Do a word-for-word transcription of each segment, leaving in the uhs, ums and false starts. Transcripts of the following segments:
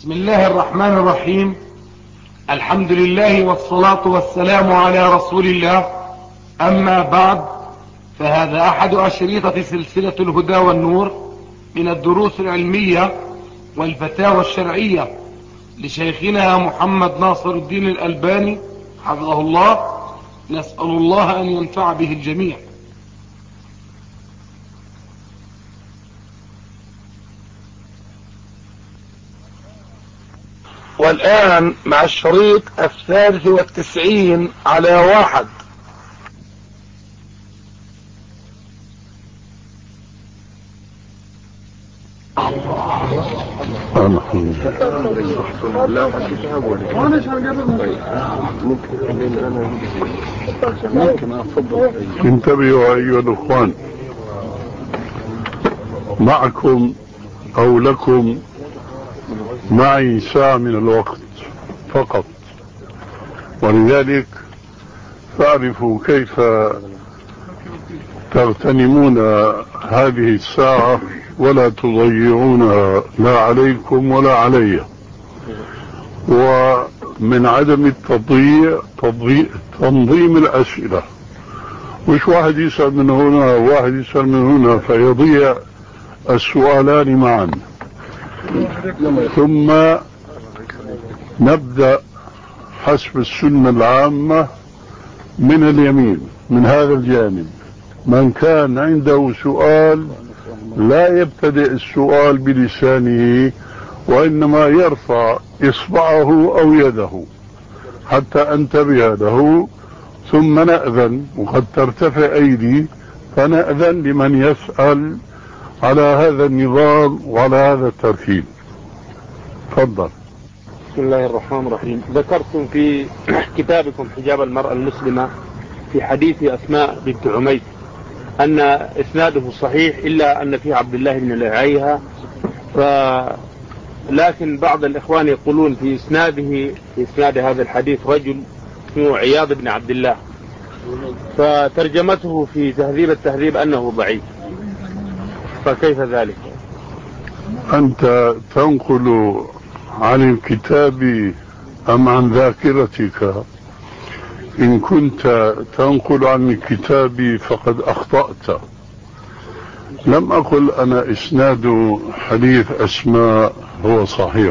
بسم الله الرحمن الرحيم. الحمد لله والصلاة والسلام على رسول الله. أما بعد، فهذا أحد أشريطة سلسلة الهدى والنور من الدروس العلمية والفتاوى الشرعية لشيخنا محمد ناصر الدين الألباني حفظه الله. نسأل الله أن ينفع به الجميع. والآن مع الشريط الثالث والتسعين على واحد. انتبهوا أيها الأخوان، معكم أو لكم معي ساعة من الوقت فقط، ولذلك فاعرفوا كيف تغتنمون هذه الساعة ولا تضيعونها لا عليكم ولا علي. ومن عدم التضييع تنظيم الأسئلة، مش واحد يسأل من هنا وواحد يسأل من هنا فيضيع السؤالان معا. ثم نبدأ حسب السنة العامة من اليمين، من هذا الجانب. من كان عنده سؤال لا يبتدئ السؤال بلسانه، وإنما يرفع إصبعه أو يده حتى أنتبه له، ثم نأذن، وقد ترتفع أيدي فنأذن لمن يسأل على هذا النظام وعلى هذا الترتيب. تفضل. بسم الله الرحمن الرحيم. ذكرتم في كتابكم حجاب المرأة المسلمة في حديث أسماء بنت عميس أن إسناده صحيح، إلا أن فيه عبد الله بن لعيها، ف... لكن بعض الإخوان يقولون في إسناده في إسناد هذا الحديث رجل اسمه عياض بن عبد الله، فترجمته في تهذيب التهذيب أنه ضعيف، فكيف ذلك؟ أنت تنقل عن الكتاب أم عن ذاكرتك؟ إن كنت تنقل عن الكتاب فقد أخطأت. لم أقل أنا إسناد حديث أسماء هو صحيح،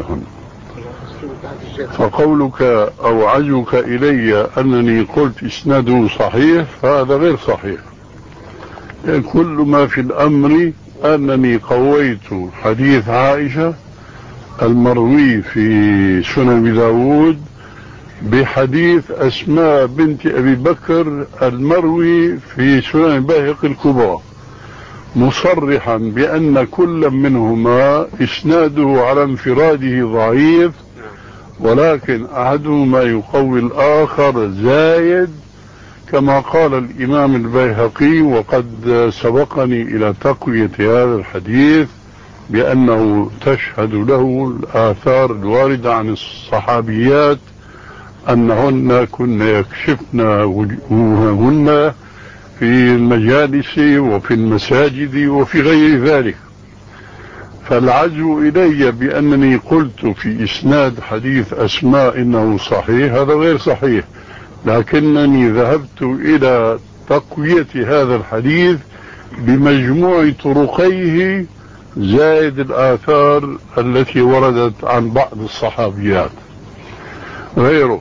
فقولك أو عزك إلي أنني قلت إسناده صحيح فهذا غير صحيح. يعني كل ما في الأمر أنني قويت حديث عائشة المروي في سنن داود بحديث أسماء بنت أبي بكر المروي في سنن البيهقي الكبرى، مصرحا بأن كل منهما إسناده على انفراده ضعيف، ولكن أحدهما يقوي الآخر زايد، كما قال الإمام البيهقي. وقد سبقني إلى تقوية هذا الحديث بأنه تشهد له الآثار الواردة عن الصحابيات أنهن كن يكشفن وجوههن في المجالس وفي المساجد وفي غير ذلك. فالعزو إلي بأنني قلت في إسناد حديث أسماء إنه صحيح هذا غير صحيح، لكنني ذهبت إلى تقوية هذا الحديث بمجموع طرقيه زائد الآثار التي وردت عن بعض الصحابيات غيره.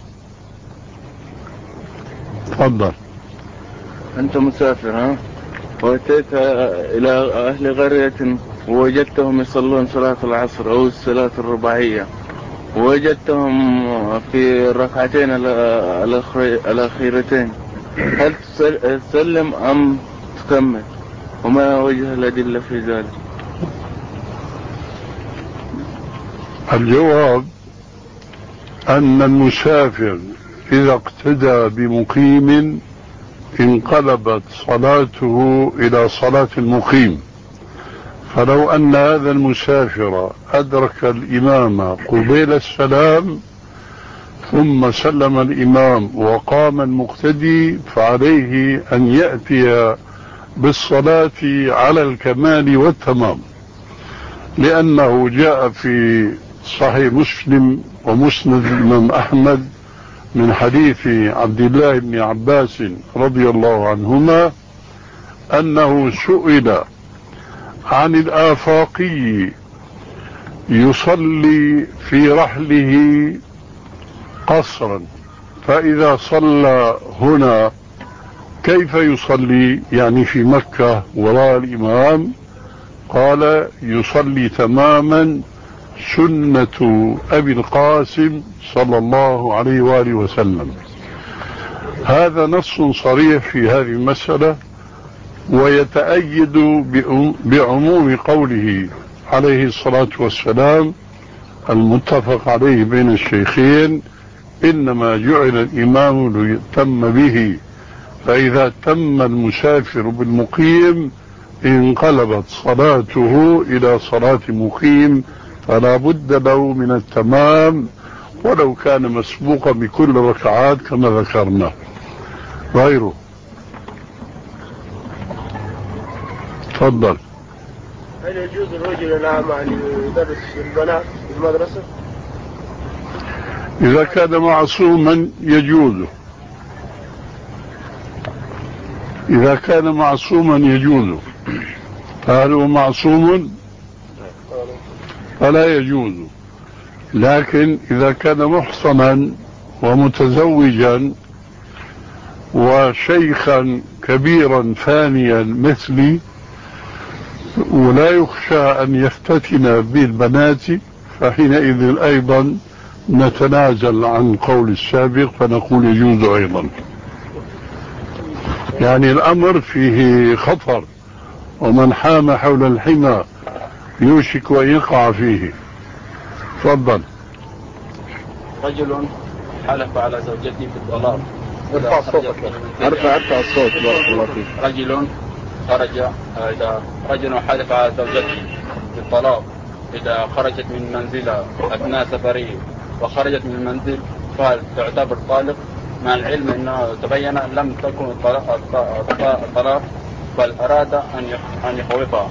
تفضل. أنت مسافر ها، وأتيت إلى أهل قرية ووجدتهم يصلون صلاة العصر أو الصلاة الرباعية، ووجدتهم في الركعتين الأخيرتين، هل تسلم أم تكمل؟ وما وجه الأدلة في ذلك؟ الجواب أن المسافر إذا اقتدى بمقيم انقلبت صلاته إلى صلاة المقيم. فلو أن هذا المسافر أدرك الإمام قبيل السلام ثم سلم الإمام وقام المقتدي، فعليه أن يأتي بالصلاة على الكمال والتمام، لأنه جاء في صحيح مسلم ومسند الإمام أحمد من حديث عبد الله بن عباس رضي الله عنهما أنه سئل عن الآفاقي يصلي في رحله قصرا، فإذا صلى هنا كيف يصلي؟ يعني في مكة وراء الإمام. قال يصلي تماما سنة أبي القاسم صلى الله عليه وآله وسلم. هذا نص صريح في هذه المسألة، ويتأيد بعموم قوله عليه الصلاة والسلام المتفق عليه بين الشيخين: إنما جعل الإمام ليتم به، فإذا تم المسافر بالمقيم انقلبت صلاته إلى صلاة مقيم، فلا بد له من التمام ولو كان مسبوقا بكل ركعات كما ذكرنا. غيره تفضل. هل يجوز الرجل الأعمى أن يدرس البنات في المدرسة؟ إذا كان معصوما يجوز، إذا كان معصوما يجوز. فهل هو معصوم؟ فلا يجوز. لكن إذا كان محصنا ومتزوجا وشيخا كبيرا فانيا مثلي ولا يخشى أن يفتتن بالبنات، فحينئذ أيضا نتنازل عن قول السابق فنقول يجوز أيضا. يعني الأمر فيه خطر، ومن حام حول الحمى يوشك أن يقع فيه. تفضل. رجل حلف على زوجته في الطلاق. ارفع صوتك. ارفع ارفع الصوت بارك الله فيك. رجل خرج إذا رجل حلف على زوجته في الطلاق إذا خرجت من منزلها أثناء سفره وخرجت من المنزل، فهل تعتبر طالق؟ مع العلم أنه تبين لم تكن الطلاق بل أراد أن يخوفها.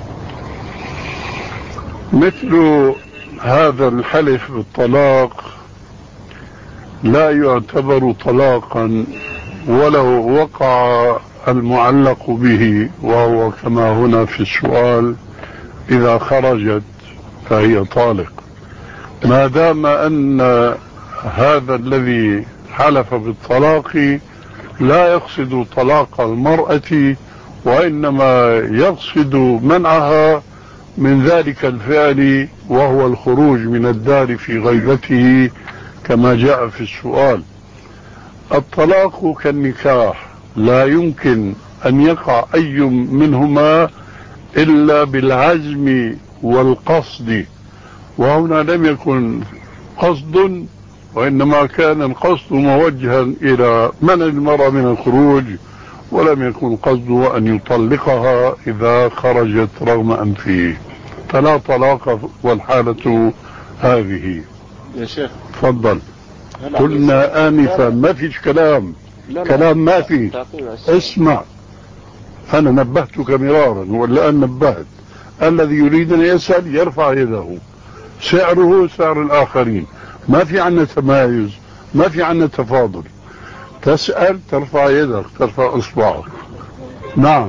مثل هذا الحلف بالطلاق لا يعتبر طلاقا ولو وقع المعلق به، وهو كما هنا في السؤال إذا خرجت فهي طالق، ما دام أن هذا الذي حلف بالطلاق لا يقصد طلاق المرأة، وإنما يقصد منعها من ذلك الفعل، وهو الخروج من الدار في غيبته كما جاء في السؤال. الطلاق كالنكاح لا يمكن أن يقع أي منهما إلا بالعزم والقصد، وهنا لم يكن قصد، وإنما كان القصد موجها إلى منع المرأة من الخروج، ولم يكن قصده أن يطلقها إذا خرجت رغم أنفه، فلا طلاق والحالة هذه. يا شيخ تفضل. قلنا آنفا ما فيش كلام، لا لا. كلام ما في. اسمع، أنا نبهتك مرارا والآن نبهت. الذي يريد أن يسأل يرفع يده، سعره سعر الآخرين، ما في عنا تمايز، ما في عنا تفاضل. تسأل ترفع يدك، ترفع إصبعك. نعم.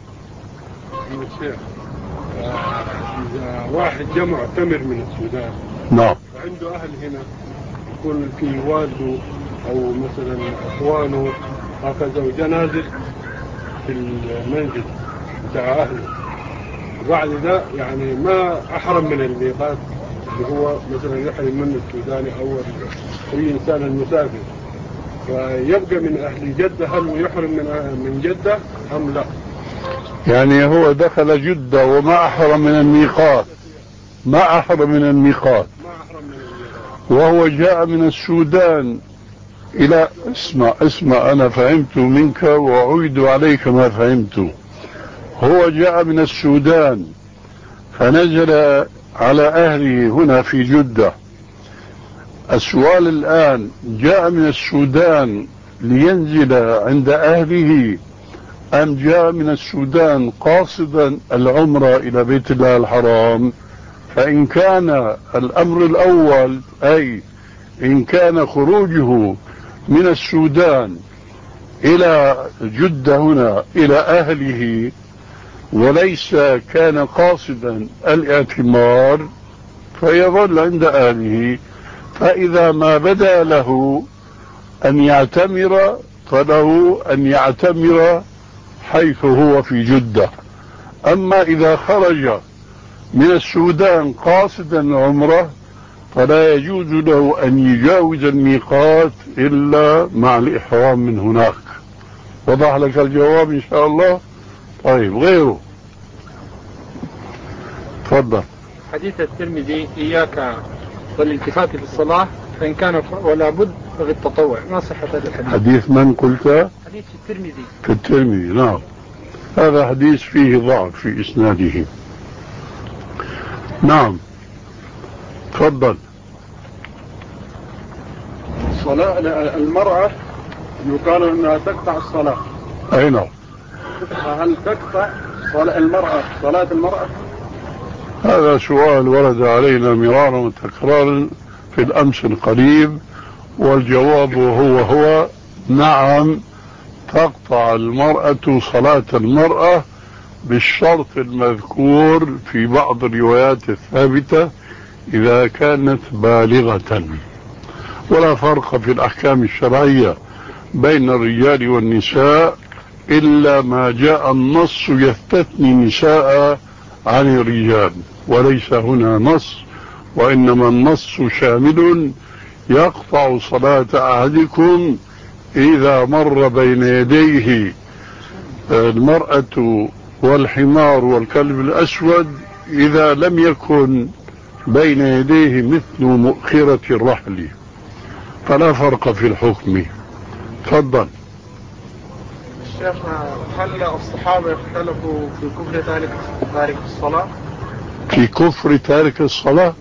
إذا واحد جمع تمر من السودان، نعم، وعنده أهل هنا، يكون في والده أو مثلا أخوانه أخذوا جنازة في المنزل بتاع أهله، وبعد ذا يعني ما أحرم من الميقات اللي هو مثلا يحرم منه السوداني أو أي إنسان المسافر، فيبقى من أهل جدة، هل يحرم من من جدة أم لا؟ يعني هو دخل جدة وما أحرم من الميقات، ما أحرم من الميقات، وهو جاء من السودان إلى اسمع اسمع أنا فهمت منك وأعيد عليك ما فهمت. هو جاء من السودان فنزل على أهله هنا في جدة. السؤال الآن، جاء من السودان لينزل عند أهله أم جاء من السودان قاصدا العمرة إلى بيت الله الحرام؟ فإن كان الأمر الأول أي إن كان خروجه من السودان إلى جدة هنا إلى أهله وليس كان قاصدا الاعتمار فيظل عند أهله، فإذا ما بدا له أن يعتمر فله أن يعتمر حيث هو في جدة. أما إذا خرج من السودان قاصدا عمره فلا يجوز له أن يجاوز الميقات إلا مع الإحرام من هناك. وضح لك الجواب إن شاء الله؟ طيب غيره تفضل. حديث الترمذي إياك والالتفات في الصلاة فإن كان ولا بد ففي التطوع، ما صحة هذا الحديث؟ حديث من قلت؟ حديث الترمذي. في الترمذي نعم، هذا حديث فيه ضعف في إسناده. نعم تفضل. صلاة المرأة يقال أنها تقطع الصلاة. أي نعم. هل تقطع صلاة المرأة صلاة المرأة؟ هذا سؤال ورد علينا مرارا وتكرارا في الأمس القريب، والجواب هو هو نعم، تقطع المرأة صلاة المرأة بالشرط المذكور في بعض الروايات الثابتة إذا كانت بالغة. ولا فرق في الأحكام الشرعية بين الرجال والنساء إلا ما جاء النص يستثني النساء عن الرجال، وليس هنا نص، وإنما النص شامل يقطع صلاة أحدكم إذا مر بين يديه المرأة والحمار والكلب الأسود إذا لم يكن بين يديه مثل مؤخرة الرحل، فلا فرق في الحكم. تفضل. الشيخ، هل الصحابة اختلفوا في كفر تارك تارك الصلاة؟ في كفر تارك الصلاة؟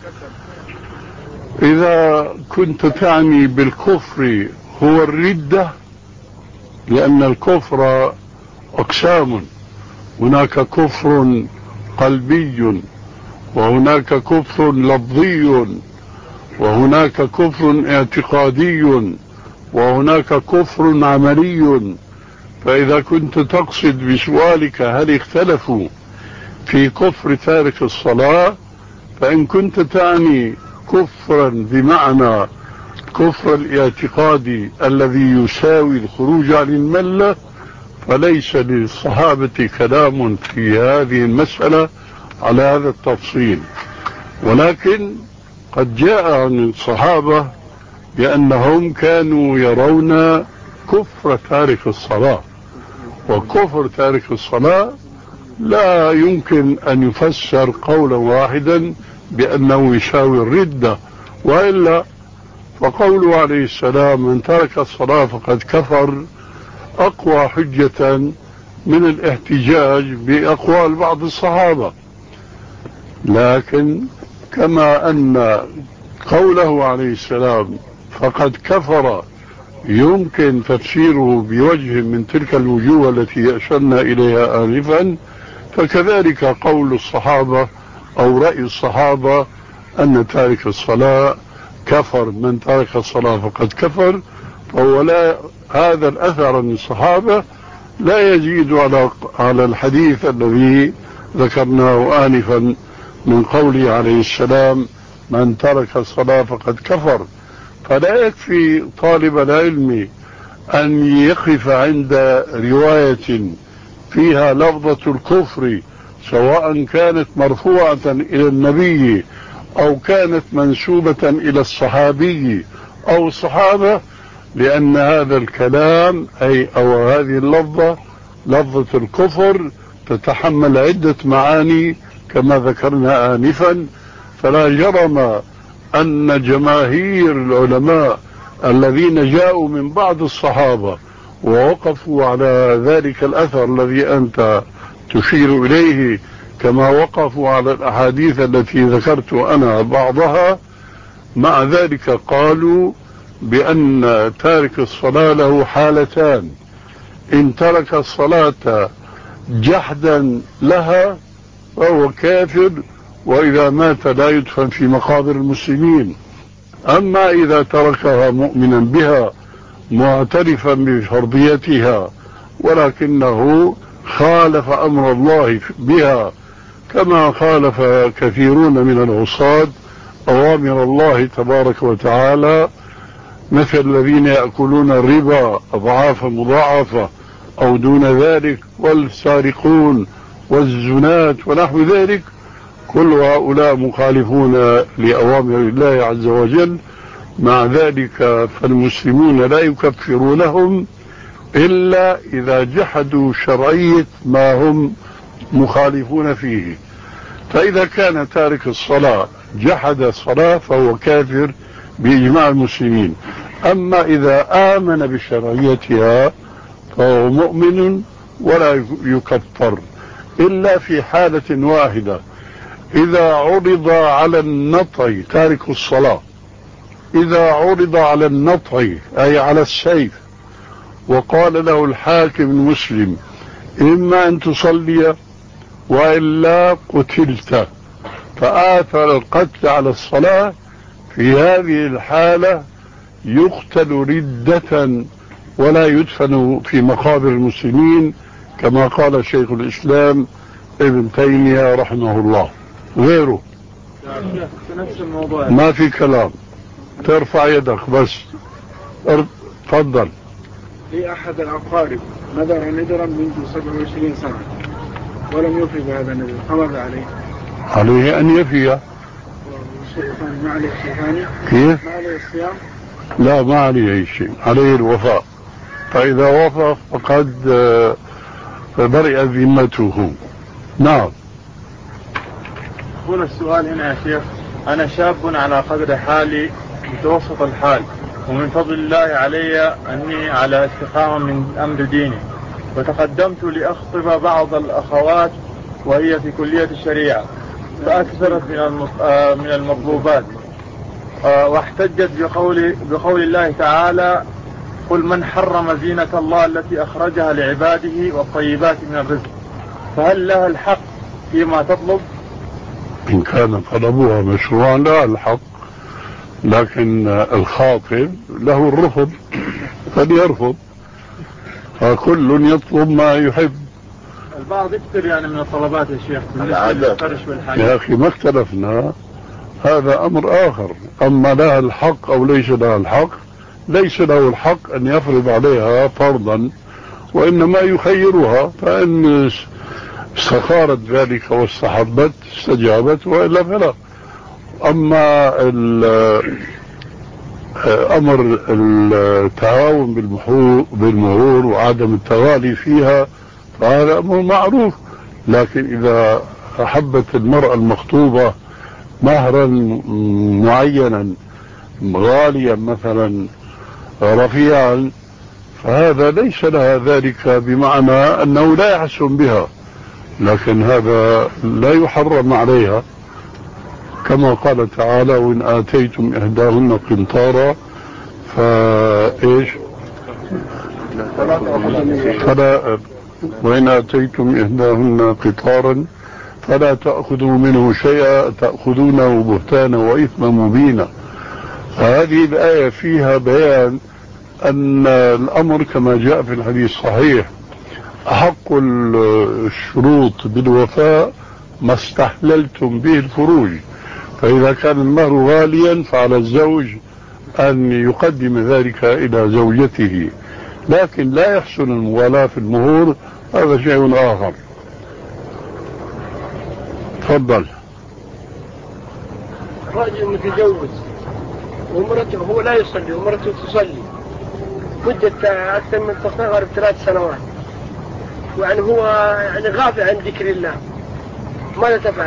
إذا كنت تعني بالكفر هو الردة، لأن الكفر أقسام، هناك كفر قلبي وهناك كفر لفظي وهناك كفر اعتقادي وهناك كفر عملي. فإذا كنت تقصد بسؤالك هل اختلفوا في كفر تارك الصلاة، فإن كنت تعني كفرا بمعنى كفر الاعتقاد الذي يساوي الخروج عن الملة، فليس للصحابة كلام في هذه المسألة على هذا التفصيل، ولكن قد جاء عن الصحابة بأنهم كانوا يرون كفر تارك الصلاة، وكفر تارك الصلاة لا يمكن أن يفسر قولا واحدا بأنه يساوي الردة، وإلا فقوله عليه السلام من ترك الصلاة فقد كفر أقوى حجة من الاحتجاج بأقوال بعض الصحابة. لكن كما أن قوله عليه السلام فقد كفر يمكن تفسيره بوجه من تلك الوجوه التي أشرنا إليها آنفا، فكذلك قول الصحابة أو رأي الصحابة أن تارك الصلاة كفر، من تارك الصلاة فقد كفر، فهو لا هذا الأثر من الصحابة لا يزيد على على الحديث الذي ذكرناه آنفا من قوله عليه السلام من ترك الصلاة فقد كفر. فلا يكفي طالب العلم أن يقف عند رواية فيها لفظة الكفر سواء كانت مرفوعة إلى النبي أو كانت منسوبة إلى الصحابي أو الصحابة، لأن هذا الكلام أي أو هذه اللفظة لفظة الكفر تتحمل عدة معاني كما ذكرنا آنفا. فلا جرم أن جماهير العلماء الذين جاءوا من بعض الصحابة ووقفوا على ذلك الأثر الذي أنت تشير إليه، كما وقفوا على الأحاديث التي ذكرت أنا بعضها، مع ذلك قالوا بأن تارك الصلاة له حالتان: إن ترك الصلاة جحدا لها فهو كافر، وإذا مات لا يدفن في مقابر المسلمين. أما إذا تركها مؤمنا بها معترفا بفرضيتها ولكنه خالف أمر الله بها كما خالف كثيرون من العصاة أوامر الله تبارك وتعالى، مثل الذين يأكلون الربا أضعافا مضاعفة أو دون ذلك، والسارقون والزنات ونحو ذلك، كل هؤلاء مخالفون لأوامر الله عز وجل. مع ذلك فالمسلمون لا يكفرونهم إلا إذا جحدوا شرعية ما هم مخالفون فيه. فإذا كان تارك الصلاة جحد الصلاة فهو كافر بإجماع المسلمين. أما إذا آمن بشرعيتها فهو مؤمن ولا يكفر إلا في حالة واحدة، إذا عرض على النطع تارك الصلاة، إذا عرض على النطع أي على السيف وقال له الحاكم المسلم إما أن تصلي وإلا قتلت، فآثر القتل على الصلاة، في هذه الحالة يقتل ردة ولا يدفن في مقابر المسلمين كما قال شيخ الإسلام ابن تيمية رحمه الله. غيره ما في كلام، ترفع يدك بس. تفضل. في أحد الأقارب نذر نذرا منذ سبع وعشرين سنة ولم يوفي بهذا النذر، فماذا عليه؟ عليه أن يفي. ما عليه شيء ثاني؟ كيف؟ ما عليه الصيام؟ لا، ما عليه أي شيء، عليه الوفاء، فإذا وفى فقد برئ ذمته. نعم. هنا السؤال هنا يا شيخ، أنا شاب على قدر حالي متوسط الحال، ومن فضل الله علي أني على استقامة من أمر ديني، وتقدمت لأخطب بعض الأخوات وهي في كلية الشريعة، فأكثرت من المطلوبات، واحتجت بقول, بقول الله تعالى قل من حرم زينة الله التي أخرجها لعباده والطيبات من الرزق، فهل لها الحق فيما تطلب؟ إن كان طلبها مشروعا لا الحق، لكن الخاطب له الرفض فليرفض، فكل يطلب ما يحب. البعض يكثر يعني من الطلبات يا شيخ يا أخي ما اختلفنا، هذا أمر آخر. أما لها الحق أو ليس لها الحق، ليس له الحق أن يفرض عليها فرضا، وإنما يخيرها، فإن استخارت ذلك واستحبت استجابت، وإلا فلا. أما أمر التعاون بالمهور وعدم التغالي فيها فهذا أمر معروف، لكن إذا أحبت المرأة المخطوبة مهرا معينا غاليا مثلا رفيعا فهذا ليس لها ذلك بمعنى أنه لا يحسن بها، لكن هذا لا يحرم عليها، كما قال تعالى وإن آتيتم إحداهن قنطارا فإيش فلا وإن آتيتم إحداهن قنطارا فلا تأخذوا منه شيئا تأخذونه بهتانا وإثما مبينا. هذه الآية فيها بيان أن الأمر كما جاء في الحديث الصحيح أحق الشروط بالوفاء ما استحللتم به الفروج، فإذا كان المهر غاليا فعلى الزوج أن يقدم ذلك إلى زوجته، لكن لا يحسن المغالاة في المهور، هذا شيء آخر. تفضل. رجل متجوز ومرته هو لا يصلي ومرته تصلي مدة أكثر من تقريبا ثلاث سنوات، ويعني هو يعني غافل عن ذكر الله، ماذا تفعل؟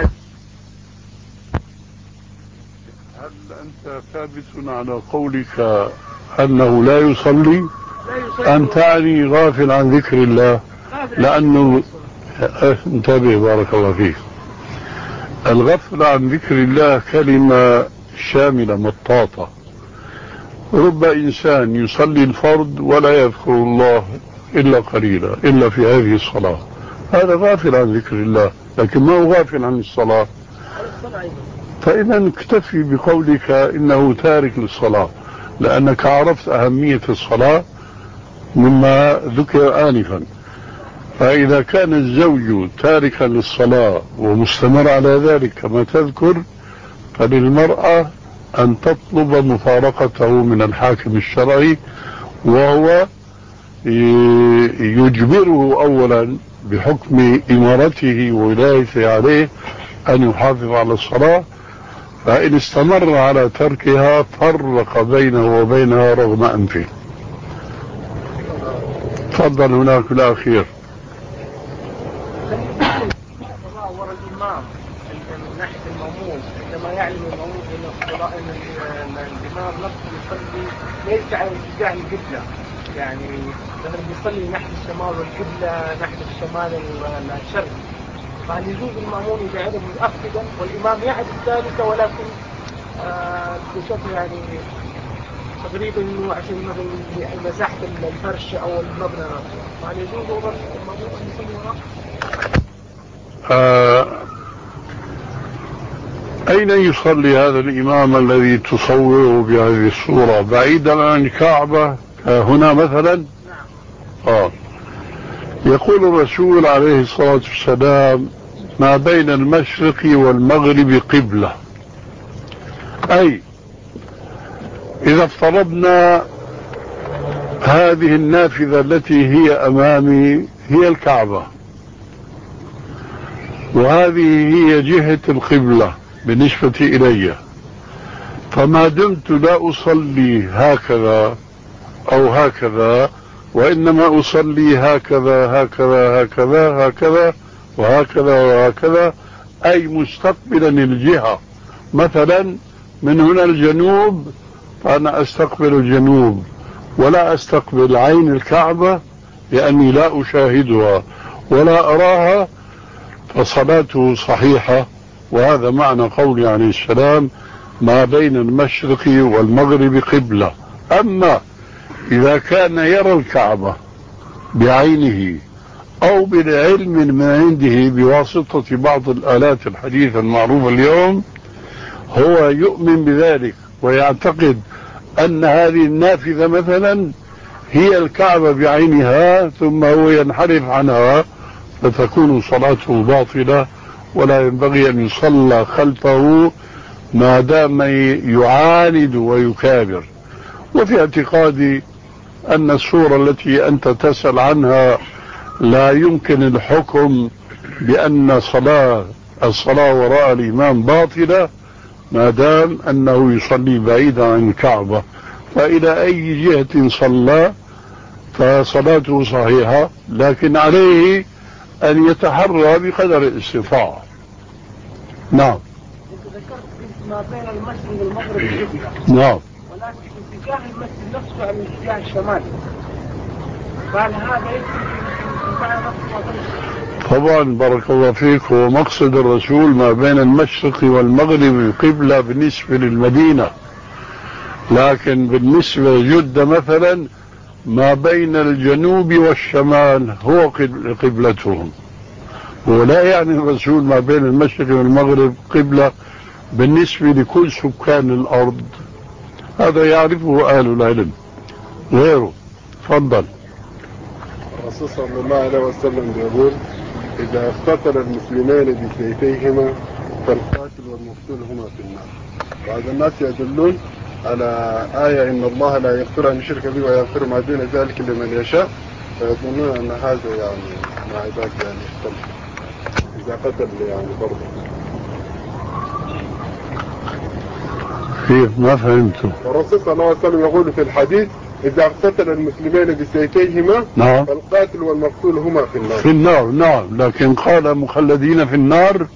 هل أنت ثابت على قولك أنه لا يصلي؟ لا يصلي أن تعني غافل عن ذكر الله؟ لأنه انتبه بارك الله فيك، الغفل عن ذكر الله كلمة شاملة مطاطة. رب إنسان يصلي الفرض ولا يذكر الله إلا قليلا إلا في هذه الصلاة، هذا غافل عن ذكر الله، لكن ما هو غافل عن الصلاة. فإذا اكتفي بقولك إنه تارك للصلاة، لأنك عرفت أهمية الصلاة مما ذكر آنفا. فإذا كان الزوج تاركا للصلاة ومستمر على ذلك كما تذكر، فللمرأة أن تطلب مفارقته من الحاكم الشرعي، وهو يجبره أولا بحكم إمارته وولايته عليه أن يحافظ على الصلاة، فإن استمر على تركها فرق بينه وبينها رغم أنفه. تفضل هناك الأخير. وراء الإمام من ناحية المأموم، عندما يعلم المأموم أن الإمام نفسه يصلي ليس على اتجاه القبلة، يعني مثلا بيصلي ناحية الشمال والقبلة ناحية الشمال الشرق، فهل يجوز المأموم يجعله متأخدا والإمام يعرف ذلك، ولكن آه بشكل يعني تقريبا انه عشان مثلا مساحة الفرش او المبنى نفسه، فهل يجوز المأموم ان يصلي وراه؟ آه أين يصلي هذا الإمام الذي تصوره بهذه الصورة؟ بعيدا عن الكعبة هنا مثلا؟ آه. يقول الرسول عليه الصلاة والسلام: ما بين المشرق والمغرب قبلة. أي إذا افترضنا هذه النافذة التي هي أمامي هي الكعبة، وهذه هي جهة القبلة بالنسبة إلي، فما دمت لا أصلي هكذا أو هكذا، وإنما أصلي هكذا هكذا هكذا هكذا وهكذا وهكذا، أي مستقبلا الجهة، مثلا من هنا الجنوب فأنا أستقبل الجنوب ولا أستقبل عين الكعبة لأني لا أشاهدها ولا أراها، فصلاته صحيحة. وهذا معنى قولي عليه السلام: ما بين المشرق والمغرب قبلة. أما إذا كان يرى الكعبة بعينه أو بالعلم من عنده بواسطة بعض الآلات الحديثة المعروفة اليوم، هو يؤمن بذلك ويعتقد أن هذه النافذة مثلا هي الكعبة بعينها، ثم هو ينحرف عنها، فتكون صلاته باطلة، ولا ينبغي أن يصلى خلفه ما دام يعاند ويكابر. وفي اعتقادي أن الصورة التي أنت تسأل عنها لا يمكن الحكم بأن صلاة الصلاة وراء الإمام باطلة ما دام أنه يصلي بعيدا عن الكعبة، فإلى أي جهة صلى فصلاته صحيحة، لكن عليه أن يتحرى بقدر الاستطاعة. نعم. ذكرت ما بين المسجد والمغرب قبلة. نعم. ولكن اتجاه المسجد نفسه على اتجاه الشمال، فهل هذا يمكن طبعا بارك الله فيك، ومقصد الرسول ما بين المشرق والمغرب قبلة بالنسبة للمدينة، لكن بالنسبة لجدة مثلا ما بين الجنوب والشمال هو قبلتهم، ولا يعني الرسول ما بين المشرق والمغرب قبلة بالنسبة لكل سكان الأرض، هذا يعرفه أهل العلم غيره. تفضل. الرسول صلى الله عليه وسلم يقول: إذا اقتتل المسلمان بسيفيهما فالقاتل والمقتول هما في النار. بعض الناس يدلون على آية: إن الله لا يغفر أن يشرك به ويغفر ما دون ذلك لمن يشاء، فيظنون أن هذا يعني مع عباد يعني يختلف إذا قتل يعني برضه. كيف؟ ما فهمته. الرسول صلى الله عليه وسلم يقول في الحديث: إذا اقتتل المسلمين بسيفيهما نعم فالقاتل والمقتول هما في النار. في النار، نعم، لكن قال مخلدين في النار،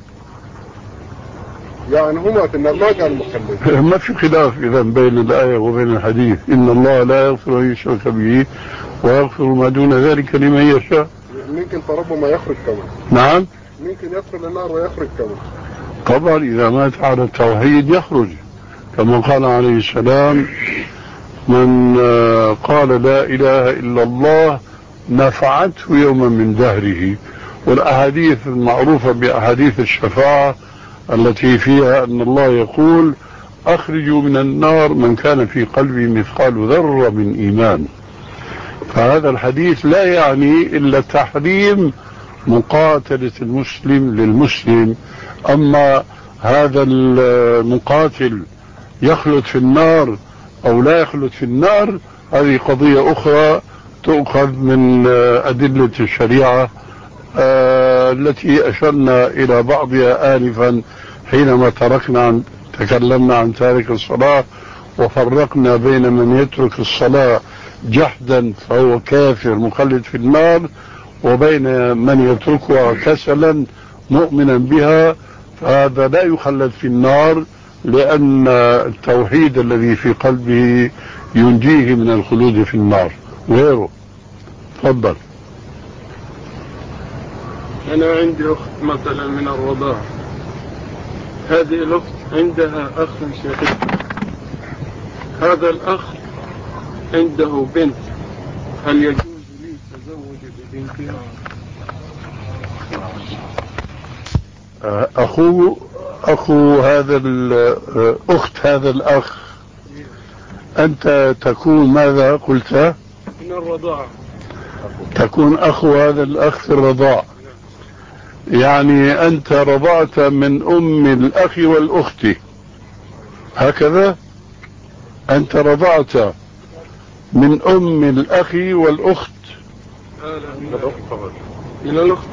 يعني هما في النار، ما قال مخلد. ما في خلاف إذا بين الآية وبين الحديث: إن الله لا يغفر أن يشرك به ويغفر ما دون ذلك لمن يشاء. ممكن فربما يخرج كمان. نعم، ممكن يدخل النار ويخرج كمان. طبعا إذا مات على التوحيد يخرج، كما قال عليه السلام: من قال لا إله إلا الله نفعته يوما من دهره. والأحاديث المعروفة بأحاديث الشفاعة التي فيها أن الله يقول أخرجوا من النار من كان في قلبه مثقال ذرة من إيمان. فهذا الحديث لا يعني إلا تحريم مقاتلة المسلم للمسلم. أما هذا المقاتل يخلد في النار أو لا يخلد في النار، هذه قضية أخرى تؤخذ من أدلة الشريعة التي أشرنا إلى بعضها آنفا حينما تركنا عن تكلمنا عن تارك الصلاة وفرقنا بين من يترك الصلاة جحدا فهو كافر مخلد في النار، وبين من يتركها كسلا مؤمنا بها فهذا لا يخلد في النار، لأن التوحيد الذي في قلبه ينجيه من الخلود في النار غيره. تفضل. أنا عندي أخت مثلا من الرضاعة، هذه الأخت عندها أخ شقيق، هذا الأخ عنده بنت، هل يجوز لي التزوج ببنتها؟ أخو أخو هذا الأخت هذا الأخ أنت تكون ماذا قلت؟ من الرضاعة. تكون أخو هذا الأخ في الرضاع، يعني أنت رضعت من أم الأخ والأخت، هكذا؟ أنت رضعت من أم الأخ والأخت؟ من الأخت فقط. من الأخت.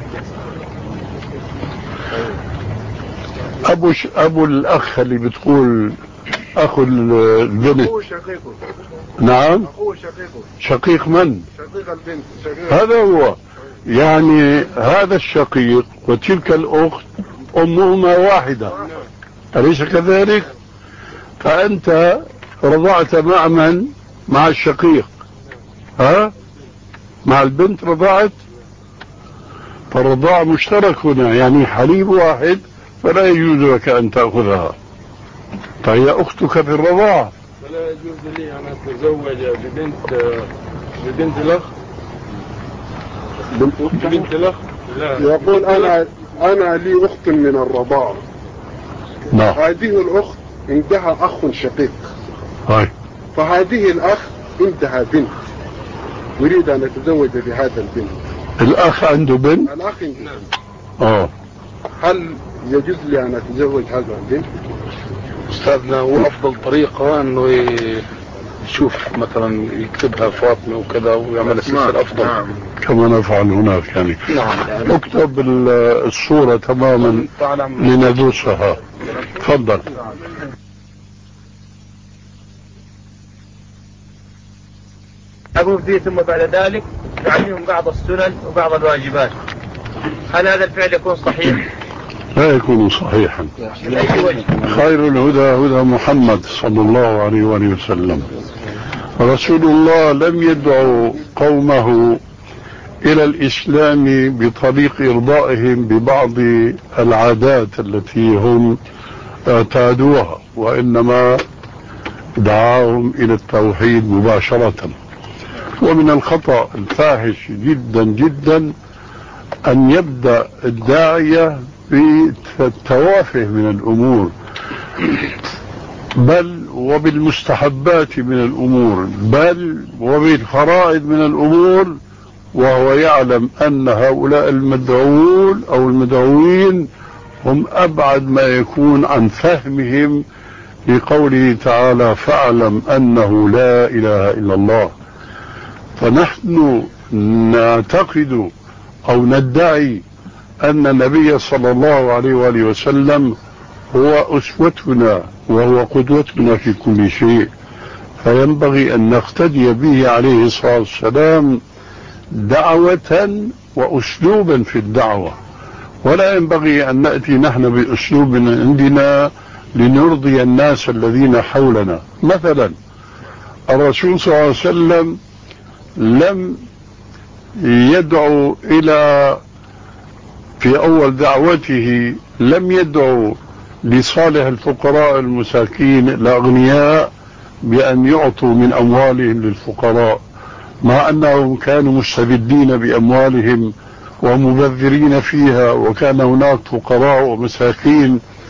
أبو ش... أبو الأخ اللي بتقول أخو البنت. أخوه شقيقه. نعم. أخوه شقيقه. شقيق من؟ شقيق البنت. شقيق. هذا هو، يعني هذا الشقيق وتلك الأخت أمهما واحدة، أليس كذلك؟ فأنت رضعت مع من؟ مع الشقيق، ها؟ مع البنت رضعت، فالرضاع مشترك هنا، يعني حليب واحد فلا يجوز لك أن تأخذها، فهي أختك في الرضاعة. فلا يجوز لي أن أتزوج ببنت ببنت الأخ. بنت بنت الأخ؟ لا. يقول أنا أنا لي أخت من الرضاعة. نعم. هذه الأخت عندها أخ شقيق. هاي. فهذه الأخ عندها بنت، يريد أن يتزوج بهذا البنت. الأخ عنده بنت؟ الأخ عنده. آه. هل يجوز لي أن أتزوج هذا البنت؟ أستاذنا وأفضل طريقة أنه يشوف مثلا يكتبها فاطمة وكذا ويعمل السلسلة أفضل. نعم. كما نفعل هناك يعني. نعم. اكتب الصورة تماما لندرسها. تفضل. أقوم فيه ثم بعد ذلك يعلمهم بعض السنن وبعض الواجبات، هل هذا الفعل يكون صحيح؟ لا يكون صحيحا. خير الهدى هدى محمد صلى الله عليه وآله وسلم. رسول الله لم يدعو قومه إلى الإسلام بطريق إرضائهم ببعض العادات التي هم اعتادوها، وإنما دعاهم إلى التوحيد مباشرة. ومن الخطأ الفاحش جدا جدا أن يبدأ الداعية بالتوافه من الأمور، بل وبالمستحبات من الأمور، بل وبالفرائض من الأمور، وهو يعلم أن هؤلاء المدعوون أو المدعوين هم أبعد ما يكون عن فهمهم لقوله تعالى فاعلم أنه لا إله إلا الله. فنحن نعتقد أو ندعي أن النبي صلى الله عليه وآله وسلم هو أسوتنا وهو قدوتنا في كل شيء، فينبغي أن نقتدي به عليه الصلاة والسلام دعوة وأسلوبا في الدعوة، ولا ينبغي أن نأتي نحن بأسلوب عندنا لنرضي الناس الذين حولنا. مثلا الرسول صلى الله عليه وسلم لم يدعو إلى في أول دعوته لم يدعو لصالح الفقراء المساكين الأغنياء بأن يعطوا من أموالهم للفقراء، مع أنهم كانوا مستبدين بأموالهم ومبذرين فيها، وكان هناك فقراء ومساكين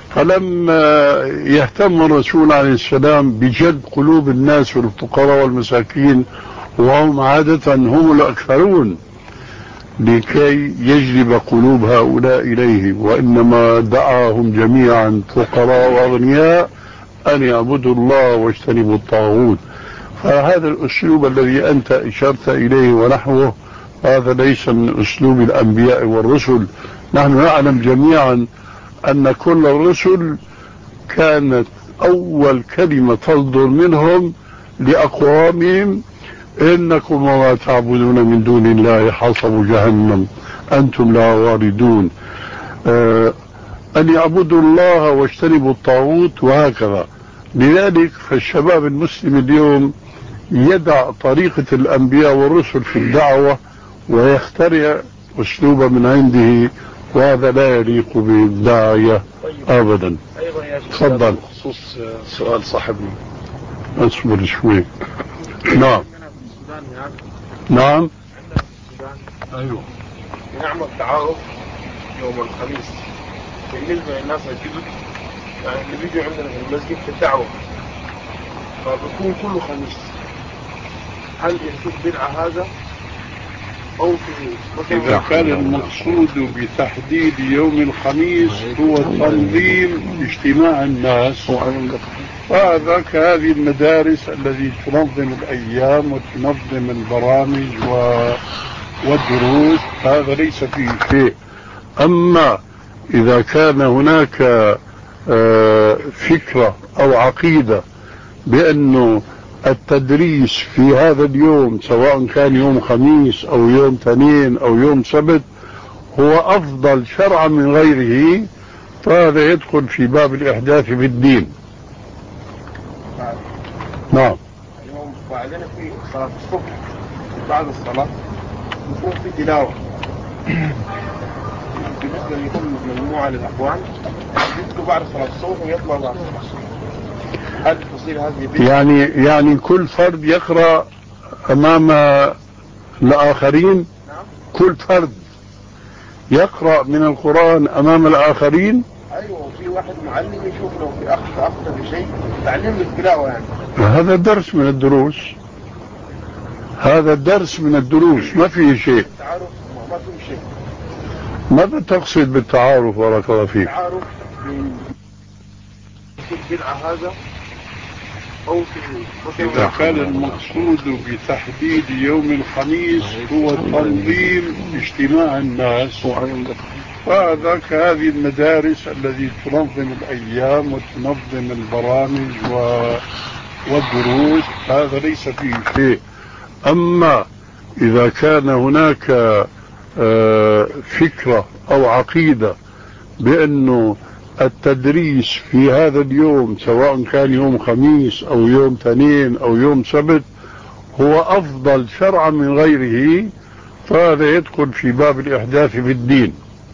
فلما يهتم الرسول عليه السلام بجلب قلوب الناس والفقراء والمساكين وهم عادة هم الأكثرون لكي يجلب قلوب هؤلاء إليه، وإنما دعاهم جميعا فقراء وأغنياء أن يعبدوا الله واجتنبوا الطاغوت. فهذا الأسلوب الذي أنت إشرت إليه ونحوه هذا ليس من أسلوب الأنبياء والرسل. نحن نعلم جميعا أن كل الرسل كانت أول كلمة تصدر منهم لأقوامهم إنكم وما تعبدون من دون الله حصب جهنم أنتم لها واردون، آه أن يعبدوا الله واجتنبوا الطاغوت وهكذا. لذلك فالشباب المسلم اليوم يدع طريقة الأنبياء والرسل في الدعوة ويخترع أسلوبا من عنده، وهذا لا يليق بالداعية أبدا. تفضل. بخصوص سؤال صاحبنا، اصبر شوي. نعم نعم ايوه نعمل تعارف يوم الخميس بالنسبه للناس الجدد، يعني اللي بيجوا عندنا في المسجد في الدعوه فبكون كله خميس. هل يكون بدعه هذا او في إذا كان المقصود بتحديد يوم الخميس هو تنظيم اجتماع الناس، فهذا كهذه المدارس التي تنظم الأيام وتنظم البرامج والدروس، هذا ليس فيه شيء. أما إذا كان هناك فكرة أو عقيدة بأنه التدريس في هذا اليوم سواء كان يوم خميس أو يوم اثنين أو يوم سبت هو أفضل شرعا من غيره، فهذا يدخل في باب الإحداث في الدين. نعم. اليوم بعدين في صلاة الصبح بعد الصلاة يكون في تلاوة بالنسبة لكل مجموعة للأخوان يبدو بعد صلاة الصبح ويطلع بعد صلاة الصبح. هل تصير هذه يعني يعني كل فرد يقرأ أمام الآخرين؟ نعم. كل فرد يقرأ من القرآن أمام الآخرين؟ أيوة، في واحد معلم يشوف لو في أخ أخطأ بشيء تعلم التلاوة يعني. هذا درس من الدروس، هذا درس من الدروس، ما فيه شيء. التعارف ما فيه شيء. ماذا تقصد بالتعارف بارك الله فيك؟ التعارف في البدعة هذا أو في إذا كان المقصود بتحديد يوم الخميس هو تنظيم اجتماع الناس، فهذا كهذه المدارس التي تنظم الأيام وتنظم البرامج والدروس، هذا ليس فيه شيء. أما إذا كان هناك فكرة أو عقيدة بأنه التدريس في هذا اليوم سواء كان يوم خميس أو يوم اثنين أو يوم سبت هو أفضل شرعا من غيره، فهذا يدخل في باب الإحداث في الدين.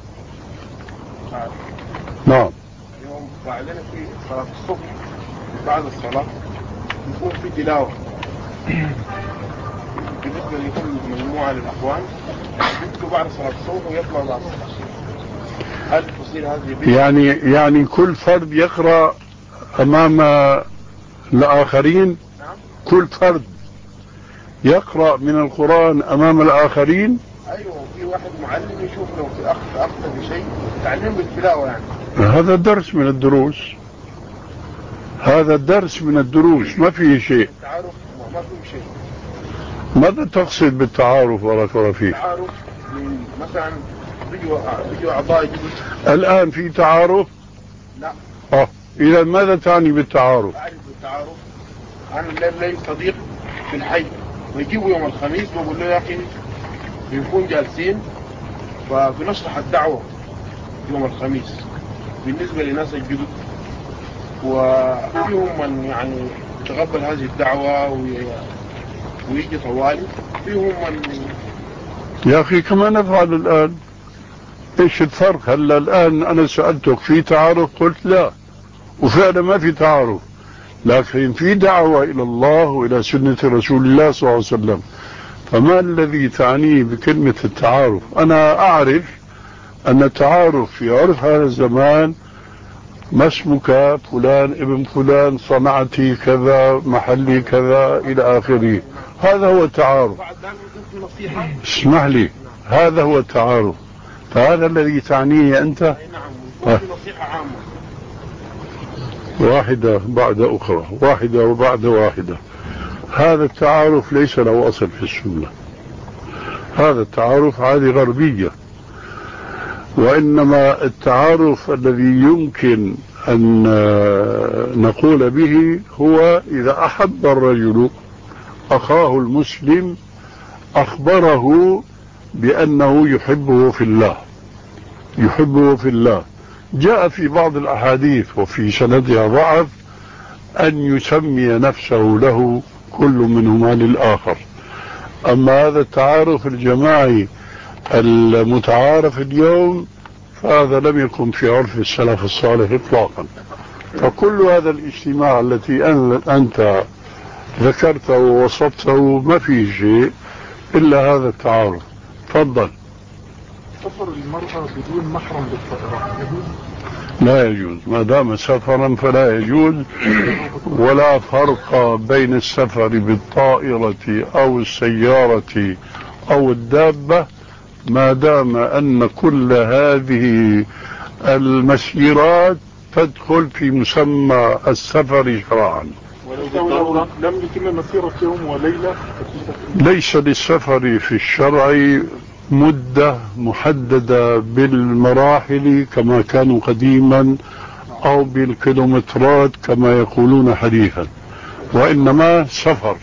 نعم. اليوم بعدين في صلاة الصبح بعد الصلاة يكون في تلاوة بالنسبة لكل مجموعة للأخوان يبدو بعد صلاة الصبح ويطلع بعد صلاة الصبح. هل تصير هذه يعني يعني كل فرد يقرأ أمام الآخرين؟ نعم. كل فرد يقرأ من القرآن أمام الآخرين؟ أيوة، في واحد معلم يشوف لو في أخ أخطأ بشيء تعلم بالتلاوة يعني. هذا درس من الدروس، هذا درس من الدروس، ما فيه شيء. التعارف ما فيه شيء. ماذا تقصد بالتعارف بارك الله فيك؟ التعارف مثلا بيجوا بيجوا أعضاء الآن في تعارف؟ لا. اه إذا ماذا تعني بالتعارف؟ أعرف بالتعارف أنا لي صديق في الحي ويجيبوا يوم الخميس ويقول له يا أخي بنكون جالسين فبنشرح الدعوة يوم الخميس بالنسبة لناس الجدد، وفيهم من يعني يتقبل هذه الدعوة ويجي طوالي، فيهم من يا أخي كما نفعل الآن. إيش الفرق؟ هلا الآن أنا سألتك في تعارف قلت لا، وفعلا ما في تعارف، لكن في دعوة إلى الله وإلى سنة رسول الله صلى الله عليه وسلم. فما الذي تعنيه بكلمة التعارف؟ أنا أعرف أن التعارف في عرف هذا الزمان ما اسمك؟ فلان ابن فلان، صنعتي كذا، محلي كذا، إلى آخره. هذا هو التعارف. اسمح لي، هذا هو التعارف. فهذا الذي تعنيه أنت. آه. واحدة بعد أخرى، واحدة وبعد واحدة. هذا التعارف ليس له أصل في السنة. هذا التعارف عادة غربية، وإنما التعارف الذي يمكن أن نقول به هو إذا أحب الرجل أخاه المسلم أخبره بأنه يحبه في الله، يحبه في الله. جاء في بعض الأحاديث وفي سندها ضعف أن يسمي نفسه له كل منهما للآخر. أما هذا التعارف الجماعي المتعارف اليوم فهذا لم يكن في عرف السلف الصالح إطلاقا. فكل هذا الاجتماع التي أنت ذكرته ووصفته ما فيه شيء إلا هذا التعارف. تفضل. سفر المرأة بدون محرم بالطائرة يجوز؟ لا يجوز، ما دام سفرا فلا يجوز. ولا فرق بين السفر بالطائرة أو السيارة أو الدابة ما دام أن كل هذه المسيرات تدخل في مسمى السفر شرعا. ولو لم يتم مسيرة يوم وليلة؟ ليس للسفر في الشرع مدة محددة بالمراحل كما كانوا قديما أو بالكيلومترات كما يقولون حديثا، وإنما سفر.